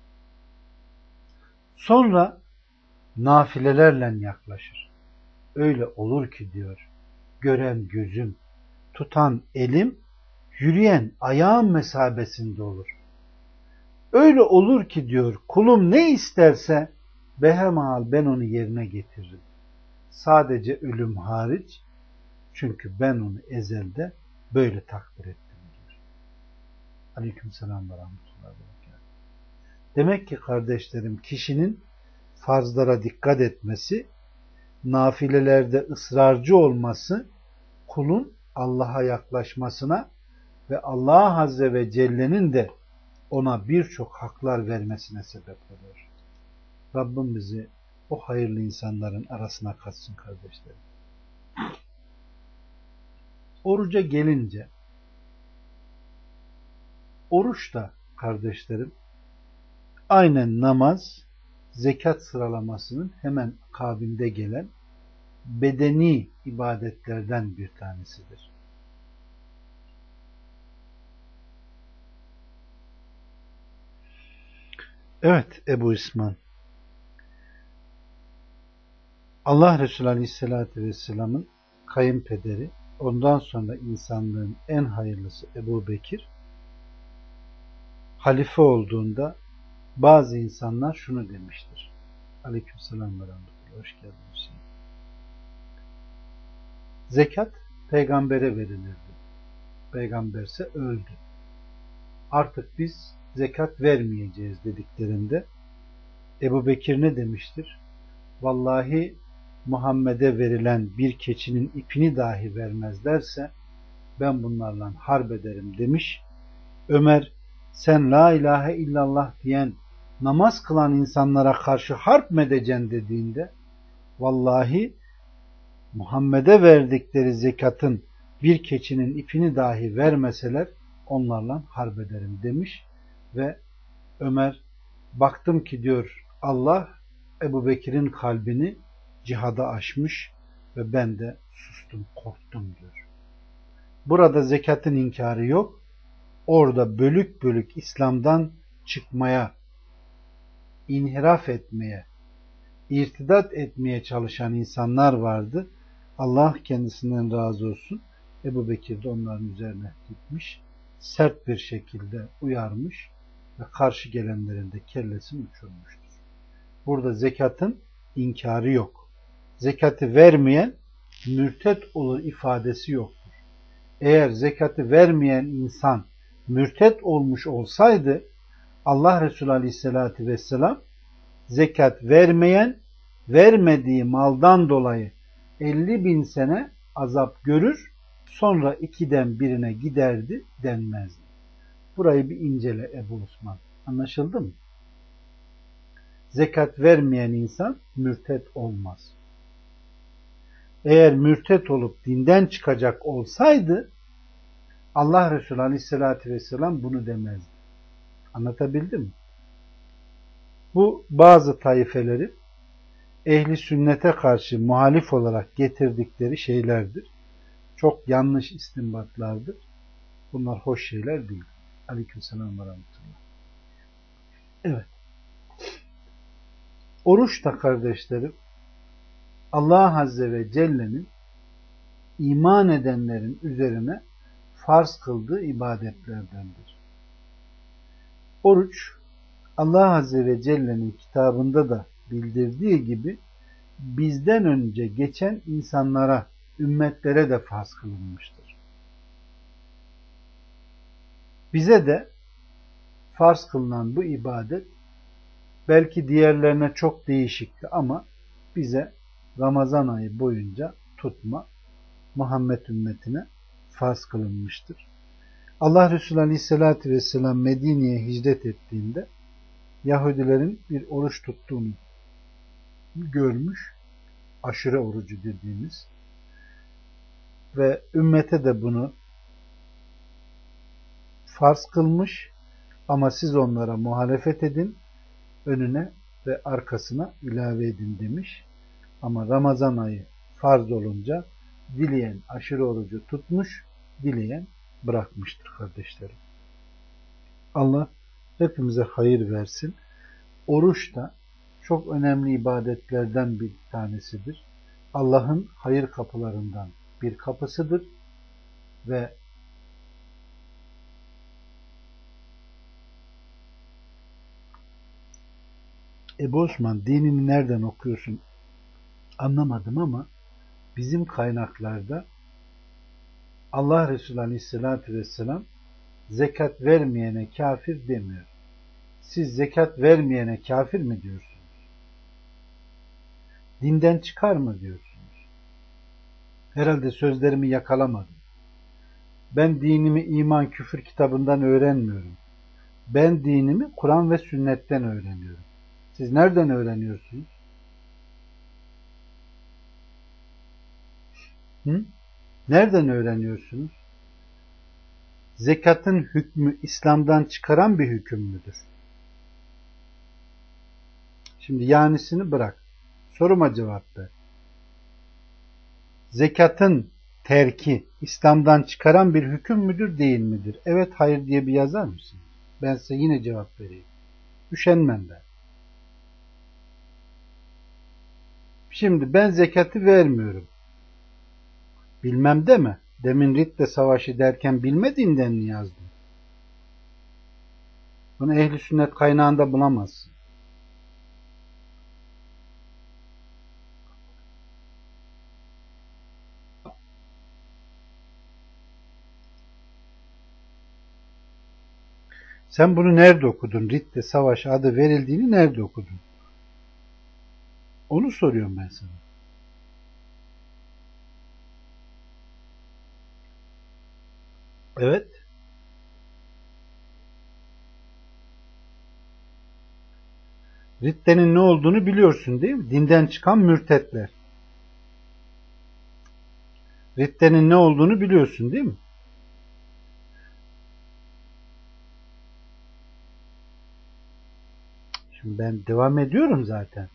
A: Sonra nafilelerle yaklaşır. Öyle olur ki diyor, gören gözüm, tutan elim, yürüyen ayağım mesabesinde olur. Öyle olur ki diyor, kulum ne isterse behemahal ben onu yerine getiririm. Sadece ölüm hariç, çünkü ben onu ezelde böyle takdir ettim diyor. Aleykümselam ve rahmetullahi ve berekatuhu. Demek ki kardeşlerim, kişinin farzlara dikkat etmesi, nafilelerde ısrarcı olması, kulun Allah'a yaklaşmasına ve Allah Azze ve Celle'nin de ona birçok haklar vermesine sebep oluyor. Rabbim bizi o hayırlı insanların arasına katsın kardeşlerim. Oruca gelince, oruç da kardeşlerim aynen namaz, zekat sıralamasının hemen akabinde gelen bedeni ibadetlerden bir tanesidir. Evet Ebu İsman, Allah Resulü Aleyhisselatü Vesselam'ın kayınpederi, ondan sonra insanlığın en hayırlısı Ebu Bekir, halife olduğunda bazı insanlar şunu demiştir. Aleykümselam ve rahmetullah. Hoş geldiniz. Zekat peygambere verilirdi. Peygamberse öldü. Artık biz zekat vermeyeceğiz dediklerinde Ebu Bekir ne demiştir? Vallahi Muhammed'e verilen bir keçinin ipini dahi vermezlerse ben bunlarla harp ederim demiş. Ömer sen la ilahe illallah diyen namaz kılan insanlara karşı harp mı edeceksin dediğinde vallahi Muhammed'e verdikleri zekatın bir keçinin ipini dahi vermeseler onlarla harp ederim demiş ve Ömer baktım ki diyor Allah Ebu Bekir'in kalbini cihada açmış ve ben de sustum, korktum diyor. Burada zekatın inkarı yok. Orada bölük bölük İslam'dan çıkmaya, inhiraf etmeye, irtidat etmeye çalışan insanlar vardı. Allah kendisinden razı olsun. Ebu Bekir de onların üzerine gitmiş, sert bir şekilde uyarmış ve karşı gelenlerin de kellesini uçurmuştur. Burada zekatın inkarı yok. Zekatı vermeyen mürtet olur ifadesi yoktur. Eğer zekatı vermeyen insan mürtet olmuş olsaydı Allah Resulü Aleyhisselatü Vesselam zekat vermeyen vermediği maldan dolayı elli bin sene azap görür sonra ikiden birine giderdi denmezdi. Burayı bir incele Ebu Osman. Anlaşıldı mı? Zekat vermeyen insan mürtet olmaz. Eğer mürtet olup dinden çıkacak olsaydı Allah Resulü Aleyhisselatü Vesselam bunu demezdi. Anlatabildim mi? Bu bazı taifeleri ehli sünnete karşı muhalif olarak getirdikleri şeylerdir. Çok yanlış istinbatlardır. Bunlar hoş şeyler değil. Aleykümselam ve rahmetullah. Evet. Oruç da kardeşlerim Allah Azze ve Celle'nin iman edenlerin üzerine farz kıldığı ibadetlerdendir. Oruç Allah Azze ve Celle'nin kitabında da bildirdiği gibi bizden önce geçen insanlara, ümmetlere de farz kılınmıştır. Bize de farz kılınan bu ibadet belki diğerlerine çok değişikti ama bize Ramazan ayı boyunca tutma Muhammed ümmetine farz kılınmıştır. Allah Resulü Aleyhisselatü Vesselam Medine'ye hicret ettiğinde Yahudilerin bir oruç tuttuğunu görmüş, aşure orucu dediğimiz ve ümmete de bunu farz kılmış ama siz onlara muhalefet edin, önüne ve arkasına ilave edin demiş. Ama Ramazan ayı farz olunca dileyen aşure orucu tutmuş, dileyen bırakmıştır kardeşlerim. Allah hepimize hayır versin. Oruç da çok önemli ibadetlerden bir tanesidir. Allah'ın hayır kapılarından bir kapısıdır ve Ebu Osman dinini nereden okuyorsun anlamadım ama bizim kaynaklarda Allah Resulü Aleyhisselatü Vesselam zekat vermeyene kafir demiyor. Siz zekat vermeyene kafir mi diyorsunuz? Dinden çıkar mı diyorsunuz? Herhalde sözlerimi yakalamadım. Ben dinimi iman küfür kitabından öğrenmiyorum. Ben dinimi Kur'an ve sünnetten öğreniyorum. Siz nereden öğreniyorsunuz? Hı? Nereden öğreniyorsunuz? Zekatın hükmü İslam'dan çıkaran bir hüküm müdür? Şimdi yanisini bırak. Soruma cevap ver. Zekatın terki İslam'dan çıkaran bir hüküm müdür değil midir? Evet hayır diye bir yazar mısın? Ben size yine cevap vereyim. Üşenmem ben. Şimdi ben zekatı vermiyorum. Bilmem deme. Demin Ridde Savaşı derken bilmediğinden mi yazdın? Bunu ehli sünnet kaynağında bulamazsın. Sen bunu nerede okudun? Ridde savaş adı verildiğini nerede okudun? Onu soruyorum ben sana. Evet. Riddenin ne olduğunu biliyorsun değil mi? Dinden çıkan mürtetler. Riddenin ne olduğunu biliyorsun değil mi? Şimdi ben devam ediyorum zaten.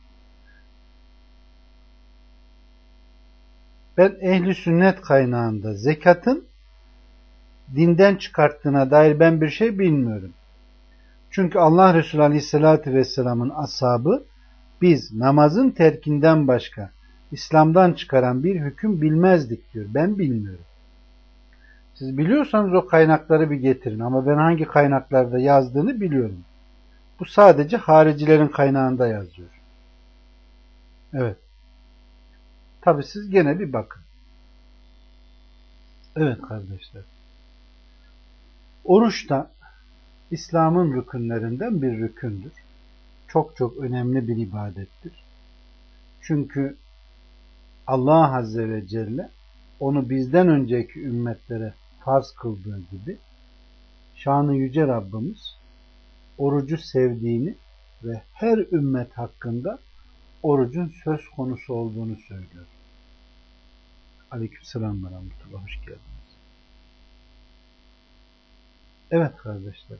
A: Ben ehli sünnet kaynağında zekatın dinden çıkarttığına dair ben bir şey bilmiyorum. Çünkü Allah Resulü Aleyhisselatü Vesselam'ın ashabı biz namazın terkinden başka İslam'dan çıkaran bir hüküm bilmezdik diyor. Ben bilmiyorum. Siz biliyorsanız o kaynakları bir getirin ama ben hangi kaynaklarda yazdığını biliyorum. Bu sadece haricilerin kaynağında yazıyor. Evet. Tabi siz gene bir bakın. Evet kardeşler. Oruç da İslam'ın rükünlerinden bir rükündür. Çok çok önemli bir ibadettir. Çünkü Allah Azze ve Celle onu bizden önceki ümmetlere farz kıldığı gibi şanı yüce Rabbimiz orucu sevdiğini ve her ümmet hakkında orucun söz konusu olduğunu söylüyor. Aleykümselam ve rahmetullah. Hoş geldiniz. Evet kardeşlerim.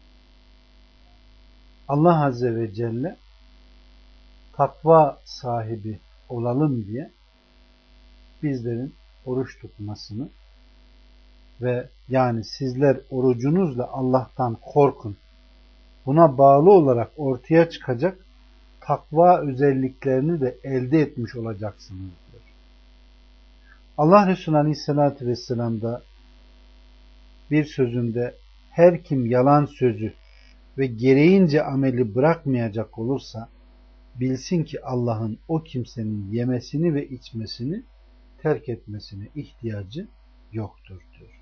A: Allah Azze ve Celle takva sahibi olalım diye bizlerin oruç tutmasını ve yani sizler orucunuzla Allah'tan korkun. Buna bağlı olarak ortaya çıkacak takva özelliklerini de elde etmiş olacaksınız diyor. Allah Resulü Aleyhisselatü Vesselam da bir sözünde her kim yalan sözü ve gereğince ameli bırakmayacak olursa bilsin ki Allah'ın o kimsenin yemesini ve içmesini terk etmesine ihtiyacı yoktur diyor.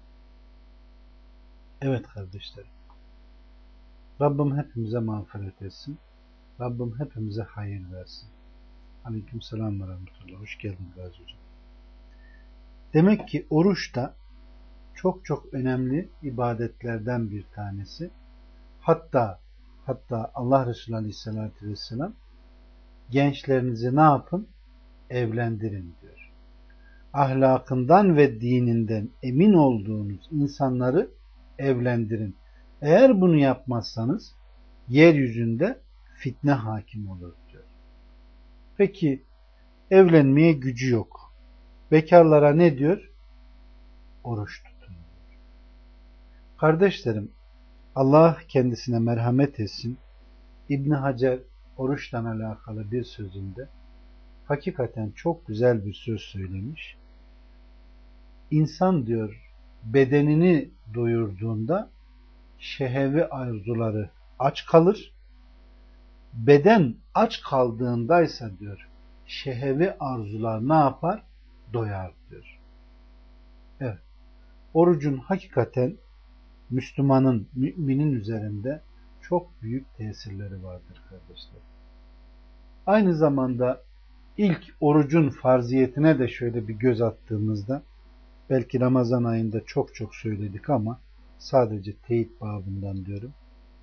A: Evet kardeşlerim. Rabbim hepimize mağfiret etsin. Rabbim hepimize hayır versin. Aleykümselam ve rahmetullah. Hoş geldin Gazi Hocam. Demek ki oruç da çok çok önemli ibadetlerden bir tanesi. Hatta hatta Allah Resulü Aleyhisselatü Vesselam gençlerinizi ne yapın? Evlendirin diyor. Ahlakından ve dininden emin olduğunuz insanları evlendirin. Eğer bunu yapmazsanız yeryüzünde fitne hakim olur diyor. Peki evlenmeye gücü yok. Bekarlara ne diyor? Oruç tutun. Kardeşlerim, Allah kendisine merhamet etsin. İbn Hacer oruçla alakalı bir sözünde hakikaten çok güzel bir söz söylemiş. İnsan diyor bedenini doyurduğunda şehvi arzuları aç kalır. Beden aç kaldığındaysa diyor şehvi arzular ne yapar? Doyar diyor. Evet. Orucun hakikaten Müslümanın, müminin üzerinde çok büyük tesirleri vardır kardeşler. Aynı zamanda ilk orucun farziyetine de şöyle bir göz attığımızda belki Ramazan ayında çok çok söyledik ama sadece teyit babından diyorum.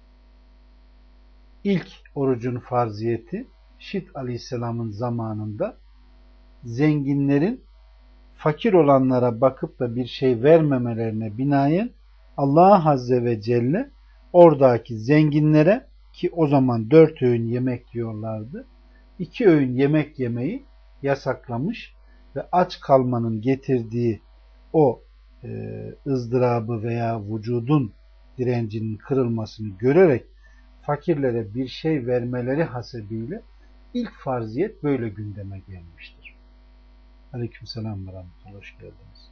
A: İlk orucun farziyeti Şit Aleyhisselam'ın zamanında zenginlerin fakir olanlara bakıp da bir şey vermemelerine binaen Allah Azze ve Celle oradaki zenginlere ki o zaman dört öğün yemek yiyorlardı. iki öğün yemek yemeyi yasaklamış ve aç kalmanın getirdiği o e, ızdırabı veya vücudun direncinin kırılmasını görerek fakirlere bir şey vermeleri hasebiyle ilk farziyet böyle gündeme gelmiştir. Aleykümselam ve rahmetullah. Hoş geldiniz.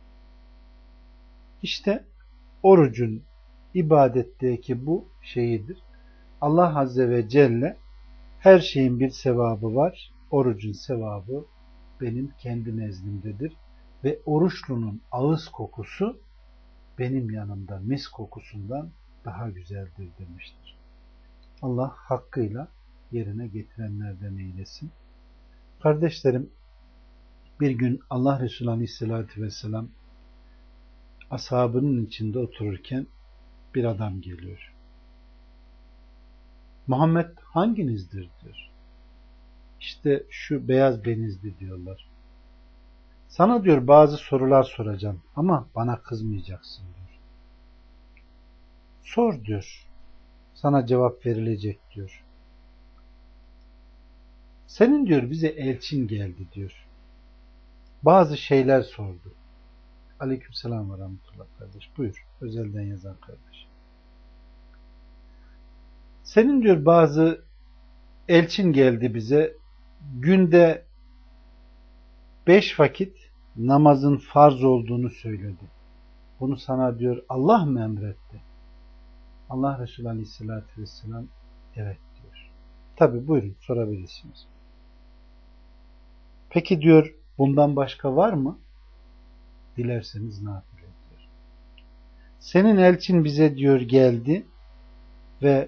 A: İşte orucun ibadetteki bu şeyidir. Allah Azze ve Celle her şeyin bir sevabı var. Orucun sevabı benim kendi nezdimdedir. Ve oruçlunun ağız kokusu benim yanımda mis kokusundan daha güzeldir demiştir. Allah hakkıyla yerine getirenlerden eylesin. Kardeşlerim, bir gün Allah Resulü Aleyhisselatü Vesselam ashabının içinde otururken bir adam geliyor. Muhammed hanginizdir diyor. İşte şu beyaz benizli diyorlar. Sana diyor bazı sorular soracağım ama bana kızmayacaksın diyor. Sor diyor. Sana cevap verilecek diyor. Senin diyor bize elçin geldi diyor. Bazı şeyler sordu. Aleykümselam ve rahmetullah kardeş. Buyur. Özelden yazan kardeş. Senin diyor bazı elçin geldi bize. Günde beş vakit namazın farz olduğunu söyledi. Bunu sana diyor Allah mı emretti? Allah Resulü Aleyhisselatü Vesselam evet diyor. Tabi buyurun sorabilirsiniz. Peki diyor bundan başka var mı? Dilerseniz nafile diyor. Senin elçin bize diyor geldi ve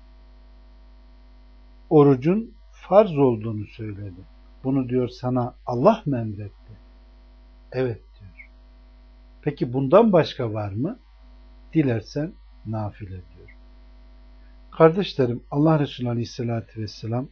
A: orucun farz olduğunu söyledi. Bunu diyor sana Allah mı emretti? Evet diyor. Peki bundan başka var mı? Dilersen nafile diyor. Kardeşlerim, Allah Resulü Aleyhisselatü Vesselam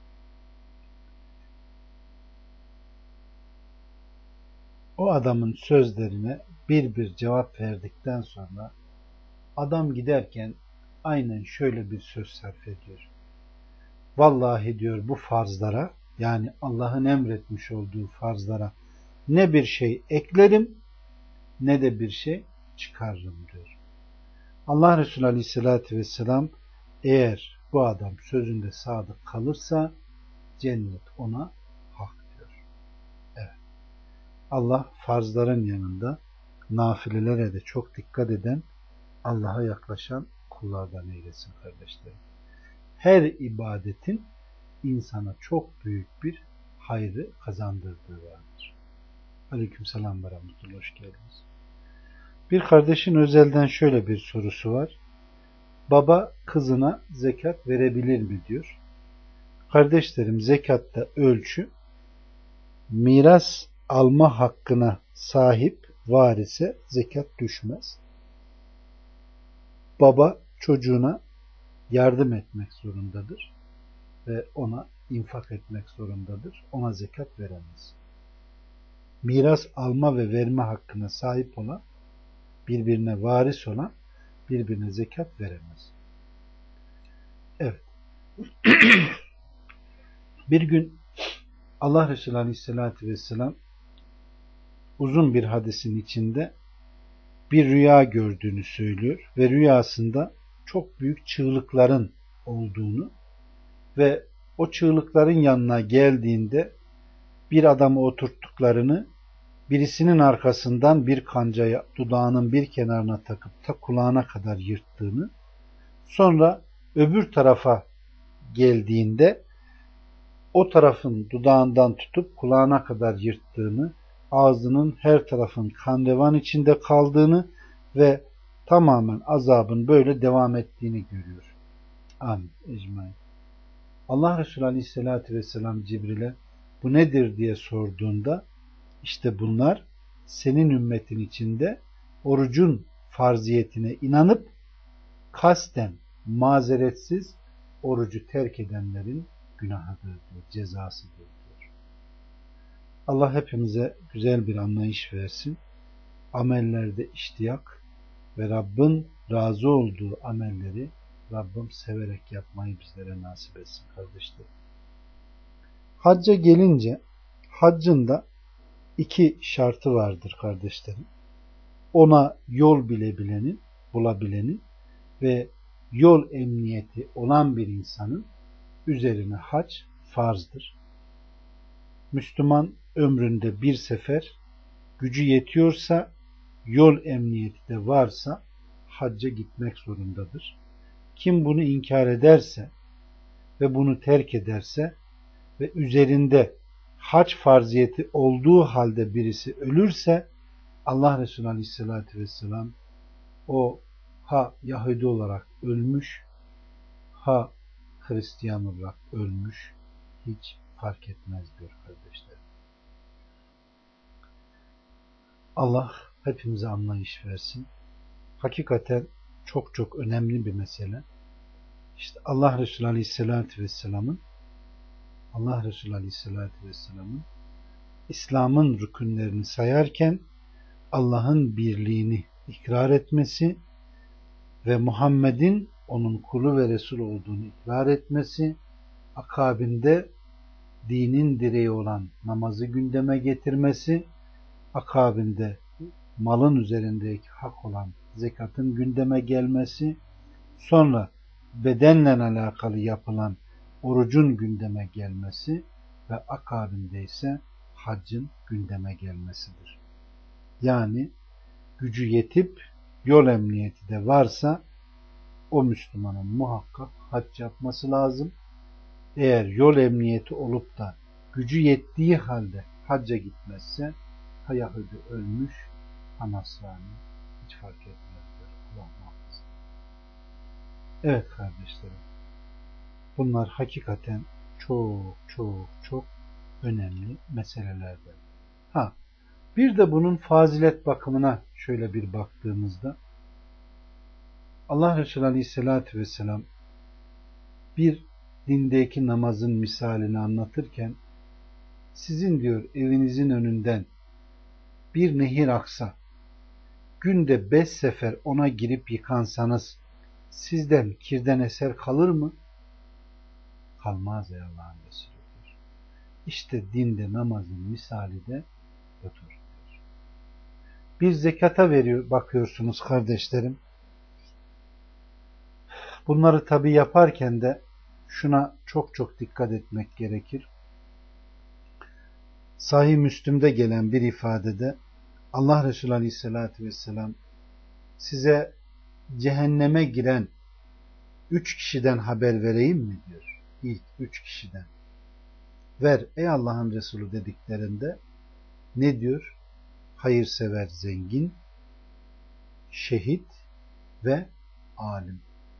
A: o adamın sözlerine bir bir cevap verdikten sonra adam giderken aynen şöyle bir söz sarf ediyor. Vallahi diyor bu farzlara, yani Allah'ın emretmiş olduğu farzlara ne bir şey eklerim ne de bir şey çıkarırım diyor. Allah Resulü Aleyhisselatü Vesselam eğer bu adam sözünde sadık kalırsa cennet ona hak diyor. Evet. Allah farzların yanında nafilelere de çok dikkat eden, Allah'a yaklaşan kullardan eylesin kardeşlerim. Her ibadetin insana çok büyük bir hayrı kazandırdığı vardır. Aleykümselam ve rahmetullah. Hoş geldiniz. Bir kardeşin özelden şöyle bir sorusu var. Baba kızına zekat verebilir mi diyor. Kardeşlerim, zekatta ölçü miras alma hakkına sahip varise zekat düşmez. Baba çocuğuna yardım etmek zorundadır ve ona infak etmek zorundadır. Ona zekat veremez. Miras alma ve verme hakkına sahip olan, birbirine varis olan birbirine zekat veremez. Evet. Bir gün Allah Resulü Aleyhisselatü Vesselam uzun bir hadisin içinde bir rüya gördüğünü söylüyor ve rüyasında çok büyük çığlıkların olduğunu ve o çığlıkların yanına geldiğinde bir adamı oturttuklarını, birisinin arkasından bir kancayı dudağının bir kenarına takıp ta kulağına kadar yırttığını, sonra öbür tarafa geldiğinde o tarafın dudağından tutup kulağına kadar yırttığını, ağzının her tarafın kan revan içinde kaldığını ve tamamen azabın böyle devam ettiğini görüyor. Amin. Ecmaîn. Allah Resulü Aleyhisselatü Vesselam Cibril'e bu nedir diye sorduğunda işte bunlar senin ümmetin içinde orucun farziyetine inanıp kasten, mazeretsiz orucu terk edenlerin günahıdır diyor, cezasıdır diyor. Allah hepimize güzel bir anlayış versin. Amellerde iştiyak ve Rabbin razı olduğu amelleri Rabbim severek yapmayı bizlere nasip etsin kardeşlerim. Hacca gelince haccın da iki şartı vardır kardeşlerim. Ona yol bilebilenin, bulabilenin ve yol emniyeti olan bir insanın üzerine hac farzdır. Müslüman ömründe bir sefer gücü yetiyorsa, yol emniyeti de varsa hacca gitmek zorundadır. Kim bunu inkar ederse ve bunu terk ederse ve üzerinde hac farziyeti olduğu halde birisi ölürse Allah Resulü Aleyhisselatü Vesselam o ha Yahudi olarak ölmüş, ha Hristiyan olarak ölmüş, hiç fark etmez diyor kardeşler. Allah hepimize anlayış versin. Hakikaten çok çok önemli bir mesele. İşte Allah Resulü Aleyhisselatü Vesselam'ın Allah Resulü Aleyhisselatü Vesselam'ın İslam'ın rükünlerini sayarken Allah'ın birliğini ikrar etmesi ve Muhammed'in onun kulu ve Resul olduğunu ikrar etmesi, akabinde dinin direği olan namazı gündeme getirmesi, akabinde malın üzerindeki hak olan zekatın gündeme gelmesi, sonra bedenle alakalı yapılan orucun gündeme gelmesi ve akabinde ise haccın gündeme gelmesidir. Yani gücü yetip yol emniyeti de varsa o Müslümanın muhakkak hac yapması lazım. Eğer yol emniyeti olup da gücü yettiği halde hacca gitmezse ha Yahudi ölmüş, ha Nasrani, hiç fark etmezler. Allah muhafaza. Evet kardeşlerim, bunlar hakikaten çok çok çok önemli meselelerdir. Ha, bir de bunun fazilet bakımına şöyle bir baktığımızda Allah Resulü Aleyhisselatü Vesselam bir dindeki namazın misalini anlatırken sizin diyor evinizin önünden bir nehir aksa, günde beş sefer ona girip yıkansanız sizden kirden eser kalır mı? Kalmaz ey Allah'ın Resulü. İşte dinde namazın misali de budur. Bir zekata veriyor, bakıyorsunuz kardeşlerim. Bunları tabi yaparken de şuna çok çok dikkat etmek gerekir. Sahih Müslim'de gelen bir ifadede Allah Resulü Aleyhisselatü Vesselam size cehenneme giren üç kişiden haber vereyim mi diyor. İlk üç kişiden. Ver ey Allah'ın Resulü dediklerinde ne diyor? Hayırsever zengin, şehit ve alim.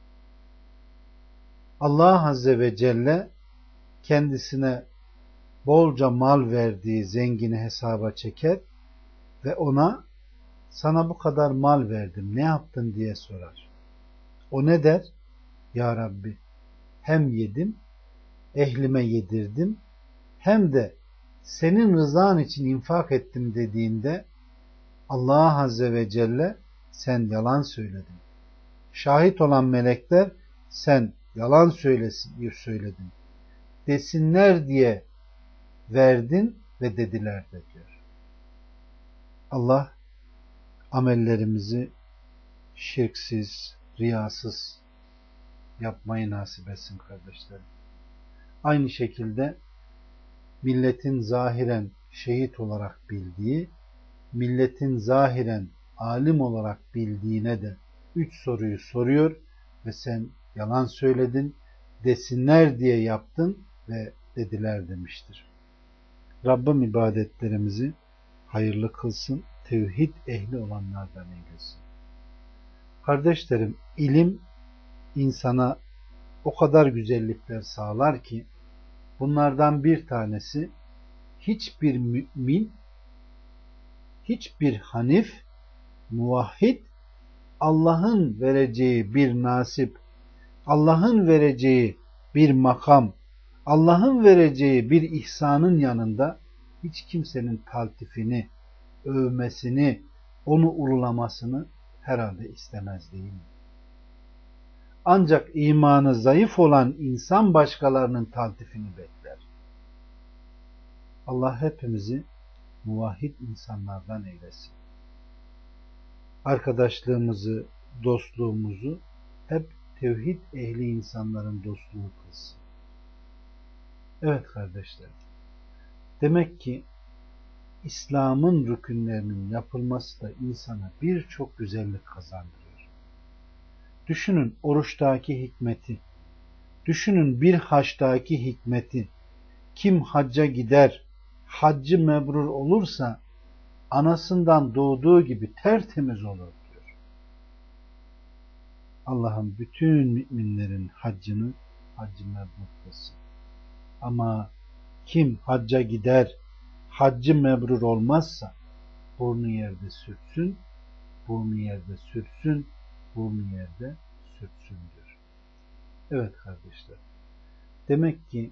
A: Allah Azze ve Celle kendisine bolca mal verdiği zengini hesaba çeker ve ona sana bu kadar mal verdim ne yaptın diye sorar. O ne der? Ya Rabbi hem yedim, ehlime yedirdim hem de senin rızan için infak ettim dediğinde Allah Azze ve Celle sen yalan söyledin. Şahit olan melekler sen yalan söylesin, söyledin desinler diye verdin ve dediler de diyor. Allah amellerimizi şirksiz, riyasız yapmayı nasip etsin kardeşlerim. Aynı şekilde milletin zahiren şehit olarak bildiği, milletin zahiren alim olarak bildiğine de üç soruyu soruyor ve sen yalan söyledin, desinler diye yaptın ve dediler demiştir. Rabbim ibadetlerimizi hayırlı kılsın, tevhid ehli olanlardan eylesin. Kardeşlerim, ilim insana o kadar güzellikler sağlar ki bunlardan bir tanesi hiçbir mümin, hiçbir hanif, muvahhid Allah'ın vereceği bir nasip, Allah'ın vereceği bir makam, Allah'ın vereceği bir ihsanın yanında hiç kimsenin taltifini, övmesini, onu ululamasını herhalde istemez değil mi? Ancak imanı zayıf olan insan başkalarının taltifini bekler. Allah hepimizi muvahhid insanlardan eylesin. Arkadaşlığımızı, dostluğumuzu hep tevhid ehli insanların dostluğu kılsın. Evet kardeşlerim. Demek ki İslam'ın rükünlerinin yapılması da insana birçok güzellik kazandırıyor. Düşünün oruçtaki hikmeti. Düşünün bir haçtaki hikmeti. Kim hacca gider, haccı mebrur olursa anasından doğduğu gibi tertemiz olur diyor. Allah'ım bütün müminlerin haccını haccı mebrur kılsın. Ama kim hacca gider, haccı mebrur olmazsa burnu yerde sürtsün, burnu yerde sürtsün, burnu yerde sürtsün diyor. Evet kardeşler. Demek ki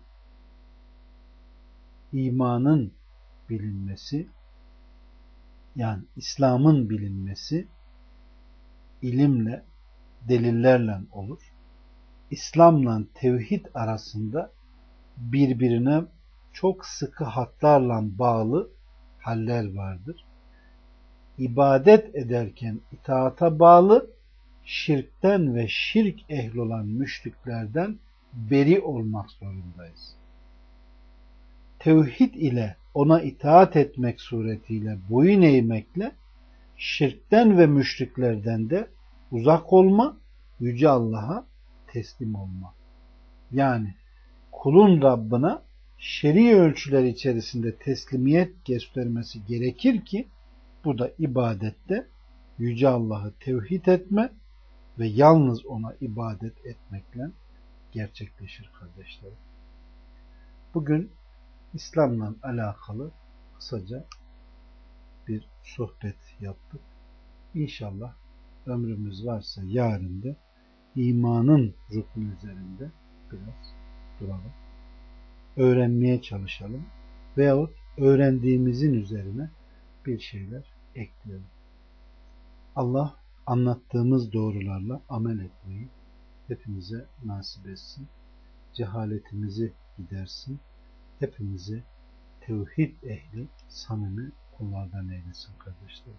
A: imanın bilinmesi, yani İslam'ın bilinmesi ilimle, delillerle olur. İslam'la tevhid arasında birbirine çok sıkı hatlarla bağlı haller vardır. İbadet ederken itaata bağlı, şirkten ve şirk ehli olan müşriklerden beri olmak zorundayız. Tevhid ile ona itaat etmek suretiyle boyun eğmekle şirkten ve müşriklerden de uzak olma, Yüce Allah'a teslim olma. Yani kulun Rabbine şer'i ölçüler içerisinde teslimiyet göstermesi gerekir ki bu da ibadette Yüce Allah'ı tevhid etme ve yalnız ona ibadet etmekle gerçekleşir kardeşlerim. Bugün İslam'la alakalı kısaca bir sohbet yaptık. İnşallah ömrümüz varsa yarın da imanın ruknu üzerinde biraz duralım. Öğrenmeye çalışalım. Veyahut öğrendiğimizin üzerine bir şeyler ekleyelim. Allah anlattığımız doğrularla amel etmeyi hepimize nasip etsin. Cehaletimizi gidersin. Hepimizi tevhid ehli, samimi kullardan eylesin kardeşlerim.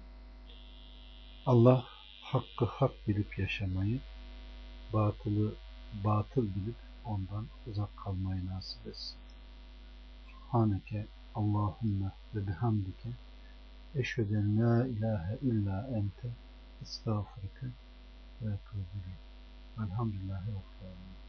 A: Allah hakkı hak bilip yaşamayı, batılı batıl bilip ondan uzak kalmayı nasip etsin. Subhaneke Allahümme ve bihamdike eşheden la ilahe illa ente estağfurke ve etûbü ileyk. Elhamdülillahi Rabbil âlemin.